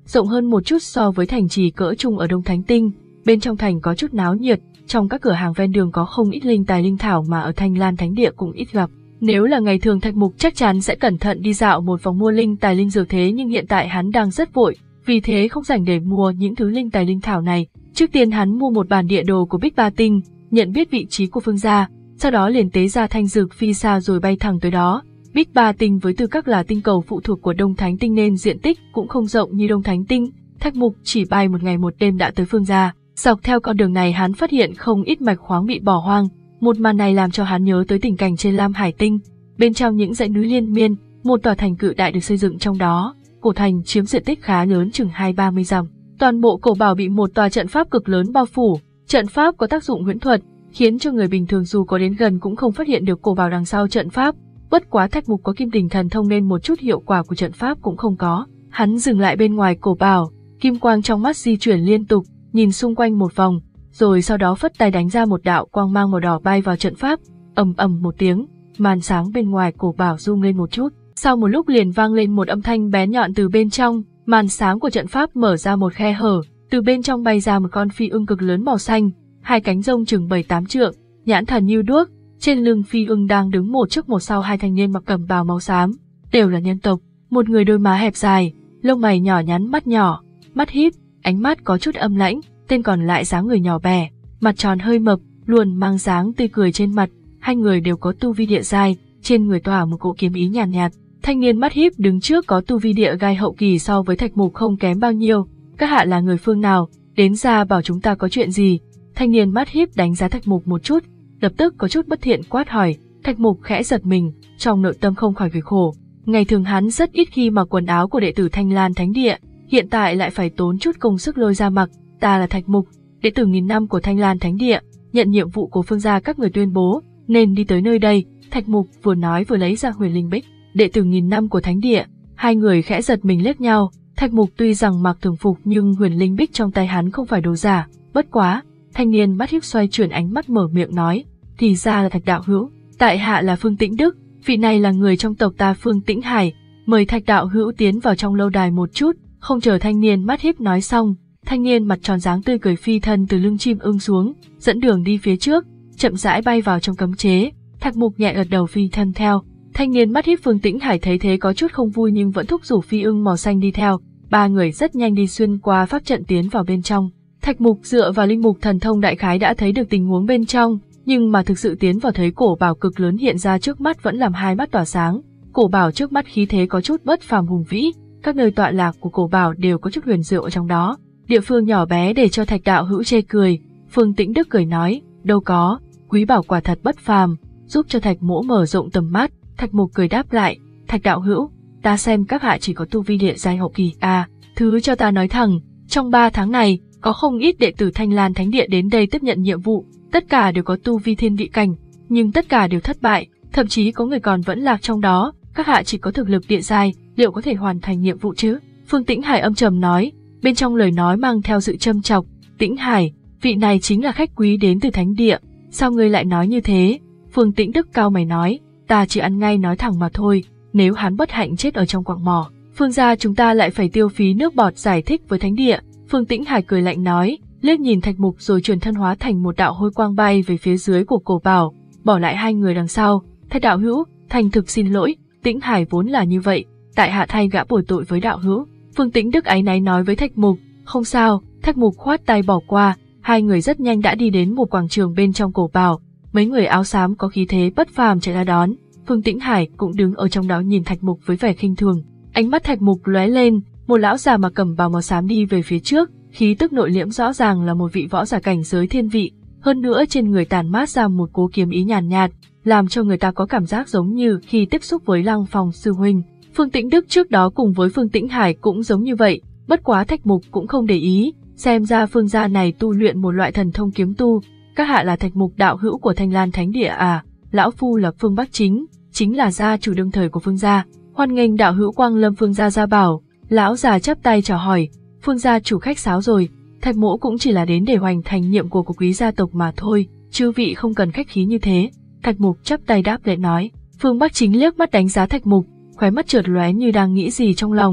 rộng hơn một chút so với thành trì cỡ trung ở Đông Thánh Tinh. Bên trong thành có chút náo nhiệt, trong các cửa hàng ven đường có không ít linh tài linh thảo mà ở Thanh Lan Thánh Địa cũng ít gặp. Nếu là ngày thường Thạch Mục chắc chắn sẽ cẩn thận đi dạo một vòng mua linh tài linh dược, thế nhưng hiện tại hắn đang rất vội, vì thế không rảnh để mua những thứ linh tài linh thảo này. Trước tiên hắn mua một bản địa đồ của Bích Ba Tinh, nhận biết vị trí của Phương gia, sau đó liền tế ra thanh dược phi xa rồi bay thẳng tới đó. Bích Ba Tinh với tư cách là tinh cầu phụ thuộc của Đông Thánh Tinh nên diện tích cũng không rộng như Đông Thánh Tinh. Thạch Mục chỉ bay một ngày một đêm đã tới Phương gia. Dọc theo con đường này hắn phát hiện không ít mạch khoáng bị bỏ hoang. Một màn này làm cho hắn nhớ tới tình cảnh trên Lam Hải Tinh. Bên trong những dãy núi liên miên, một tòa thành cự đại được xây dựng trong đó. Cổ thành chiếm diện tích khá lớn, chừng hai ba mươi dặm. Toàn bộ cổ bảo bị một tòa trận pháp cực lớn bao phủ. Trận pháp có tác dụng huyễn thuật, khiến cho người bình thường dù có đến gần cũng không phát hiện được cổ bảo đằng sau trận pháp. Bất quá Thạch Mục có kim tình thần thông nên một chút hiệu quả của trận pháp cũng không có. Hắn dừng lại bên ngoài cổ bảo, kim quang trong mắt di chuyển liên tục, nhìn xung quanh một vòng, rồi sau đó phất tay đánh ra một đạo quang mang màu đỏ bay vào trận pháp. Ầm ầm một tiếng, màn sáng bên ngoài cổ bảo rung lên một chút. Sau một lúc liền vang lên một âm thanh bén nhọn từ bên trong, màn sáng của trận pháp mở ra một khe hở, từ bên trong bay ra một con phi ưng cực lớn màu xanh, hai cánh rông chừng bảy tám trượng, nhãn thần như đuốc. Trên lưng phi ưng đang đứng một trước một sau hai thanh niên mặc cẩm bào màu xám, đều là nhân tộc. Một người đôi má hẹp dài, lông mày nhỏ nhắn, mắt nhỏ, mắt híp, ánh mắt có chút âm lãnh, tên còn lại dáng người nhỏ bé, mặt tròn hơi mập, luôn mang dáng tươi cười trên mặt. Hai người đều có tu vi địa giai, trên người tỏa một cỗ kiếm ý nhàn nhạt, nhạt. Thanh niên mắt híp đứng trước có tu vi địa gai hậu kỳ, so với Thạch Mục không kém bao nhiêu. Các hạ là người phương nào, đến ra bảo chúng ta có chuyện gì? Thanh niên mắt híp đánh giá Thạch Mục một chút, lập tức có chút bất thiện quát hỏi. Thạch Mục khẽ giật mình, trong nội tâm không khỏi cười khổ. Ngày thường hắn rất ít khi mặc quần áo của đệ tử Thanh Lan Thánh Địa, hiện tại lại phải tốn chút công sức lôi ra mặc. Ta là Thạch Mục, đệ tử nghìn năm của Thanh Lan Thánh Địa, nhận nhiệm vụ của Phương gia các người tuyên bố, nên đi tới nơi đây. Thạch Mục vừa nói vừa lấy ra huyền linh bích. Đệ tử nghìn năm của Thánh Địa, hai người khẽ giật mình liếc nhau. Thạch Mục tuy rằng mặc thường phục nhưng huyền linh bích trong tay hắn không phải đồ giả. Bất quá, thanh niên mắt híp xoay chuyển ánh mắt mở miệng nói, thì ra là Thạch đạo hữu, tại hạ là Phương Tĩnh Đức, vị này là người trong tộc ta Phương Tĩnh Hải, mời Thạch đạo hữu tiến vào trong lâu đài một chút. Không chờ thanh niên mắt híp nói xong, thanh niên mặt tròn dáng tươi cười phi thân từ lưng chim ưng xuống, dẫn đường đi phía trước, chậm rãi bay vào trong cấm chế. Thạch Mục nhẹ gật đầu phi thân theo. Thanh niên mắt híp Phương Tĩnh Hải thấy thế có chút không vui nhưng vẫn thúc giục phi ưng màu xanh đi theo. Ba người rất nhanh đi xuyên qua pháp trận tiến vào bên trong. Thạch Mục dựa vào linh mục thần thông đại khái đã thấy được tình huống bên trong, nhưng mà thực sự tiến vào thấy cổ bảo cực lớn hiện ra trước mắt vẫn làm hai mắt tỏa sáng. Cổ bảo trước mắt khí thế có chút bất phàm hùng vĩ, các nơi tọa lạc của cổ bảo đều có chút huyền diệu ở trong đó. Địa phương nhỏ bé để cho Thạch đạo hữu chê cười. Phương Tĩnh Đức cười nói, đâu có, quý bảo quả thật bất phàm, giúp cho Thạch mỗ mở rộng tầm mắt. Thạch Mục cười đáp lại, Thạch đạo hữu, ta xem các hạ chỉ có tu vi địa giai hậu kỳ à, thứ cho ta nói thẳng, trong ba tháng này, có không ít đệ tử Thanh Lan Thánh Địa đến đây tiếp nhận nhiệm vụ, tất cả đều có tu vi thiên địa cảnh, nhưng tất cả đều thất bại, thậm chí có người còn vẫn lạc trong đó. Các hạ chỉ có thực lực địa giai, liệu có thể hoàn thành nhiệm vụ chứ? Phương Tĩnh Hải âm trầm nói, bên trong lời nói mang theo sự châm chọc. Tĩnh Hải, vị này chính là khách quý đến từ Thánh Địa, sao ngươi lại nói như thế? Phương Tĩnh Đức cao mày nói, ta chỉ ăn ngay nói thẳng mà thôi, nếu hắn bất hạnh chết ở trong quặng mỏ, Phương gia chúng ta lại phải tiêu phí nước bọt giải thích với Thánh Địa. Phương Tĩnh Hải cười lạnh nói, liếc nhìn Thạch Mục rồi chuyển thân hóa thành một đạo hôi quang bay về phía dưới của cổ bảo, bỏ lại hai người đằng sau. Thạch đạo hữu, thành thực xin lỗi, Tĩnh Hải vốn là như vậy, tại hạ thay gã bồi tội với đạo hữu. Phương Tĩnh Đức áy náy nói với Thạch Mục, không sao. Thạch Mục khoát tay bỏ qua, hai người rất nhanh đã đi đến một quảng trường bên trong cổ bảo, mấy người áo xám có khí thế bất phàm chạy ra đón. Phương Tĩnh Hải cũng đứng ở trong đó nhìn Thạch Mục với vẻ khinh thường. Ánh mắt Thạch Mục lóe lên, một lão già mặc cẩm bào màu xám đi về phía trước, khí tức nội liễm rõ ràng là một vị võ giả cảnh giới thiên vị, hơn nữa trên người tản mát ra một cỗ kiếm ý nhàn nhạt, nhạt, làm cho người ta có cảm giác giống như khi tiếp xúc với Lăng Phong sư huynh. Phương Tĩnh Đức trước đó cùng với Phương Tĩnh Hải cũng giống như vậy, bất quá Thạch Mục cũng không để ý, xem ra Phương gia này tu luyện một loại thần thông kiếm tu. Các hạ là Thạch Mục đạo hữu của Thanh Lan Thánh Địa à? Lão phu là Phương Bắc Chính, chính là gia chủ đương thời của Phương gia, hoan nghênh đạo hữu quang lâm Phương gia gia bảo. Lão già chắp tay chào hỏi, Phương gia chủ khách sáo rồi, Thạch mỗ cũng chỉ là đến để hoàn thành nhiệm vụ của quý gia tộc mà thôi, chư vị không cần khách khí như thế. Thạch Mục chắp tay đáp lễ nói. Phương Bắc Chính liếc mắt đánh giá Thạch Mục, khóe mắt chợt lóe như đang nghĩ gì trong lòng.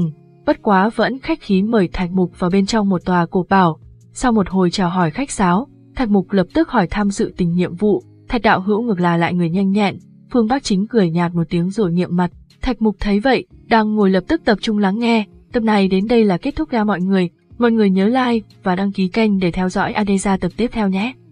bất quá vẫn khách khí mời Thạch Mục vào bên trong một tòa cổ bảo. Sau một hồi chào hỏi khách sáo, Thạch Mục lập tức hỏi thăm sự tình nhiệm vụ. Thạch đạo hữu ngược là lại người nhanh nhẹn. Phương Bắc Chính cười nhạt một tiếng rồi nghiệm mặt. Thạch Mục thấy vậy, đang ngồi lập tức tập trung lắng nghe. Tập này đến đây là kết thúc nha mọi người. Mọi người nhớ like và đăng ký kênh để theo dõi Adesa tập tiếp theo nhé.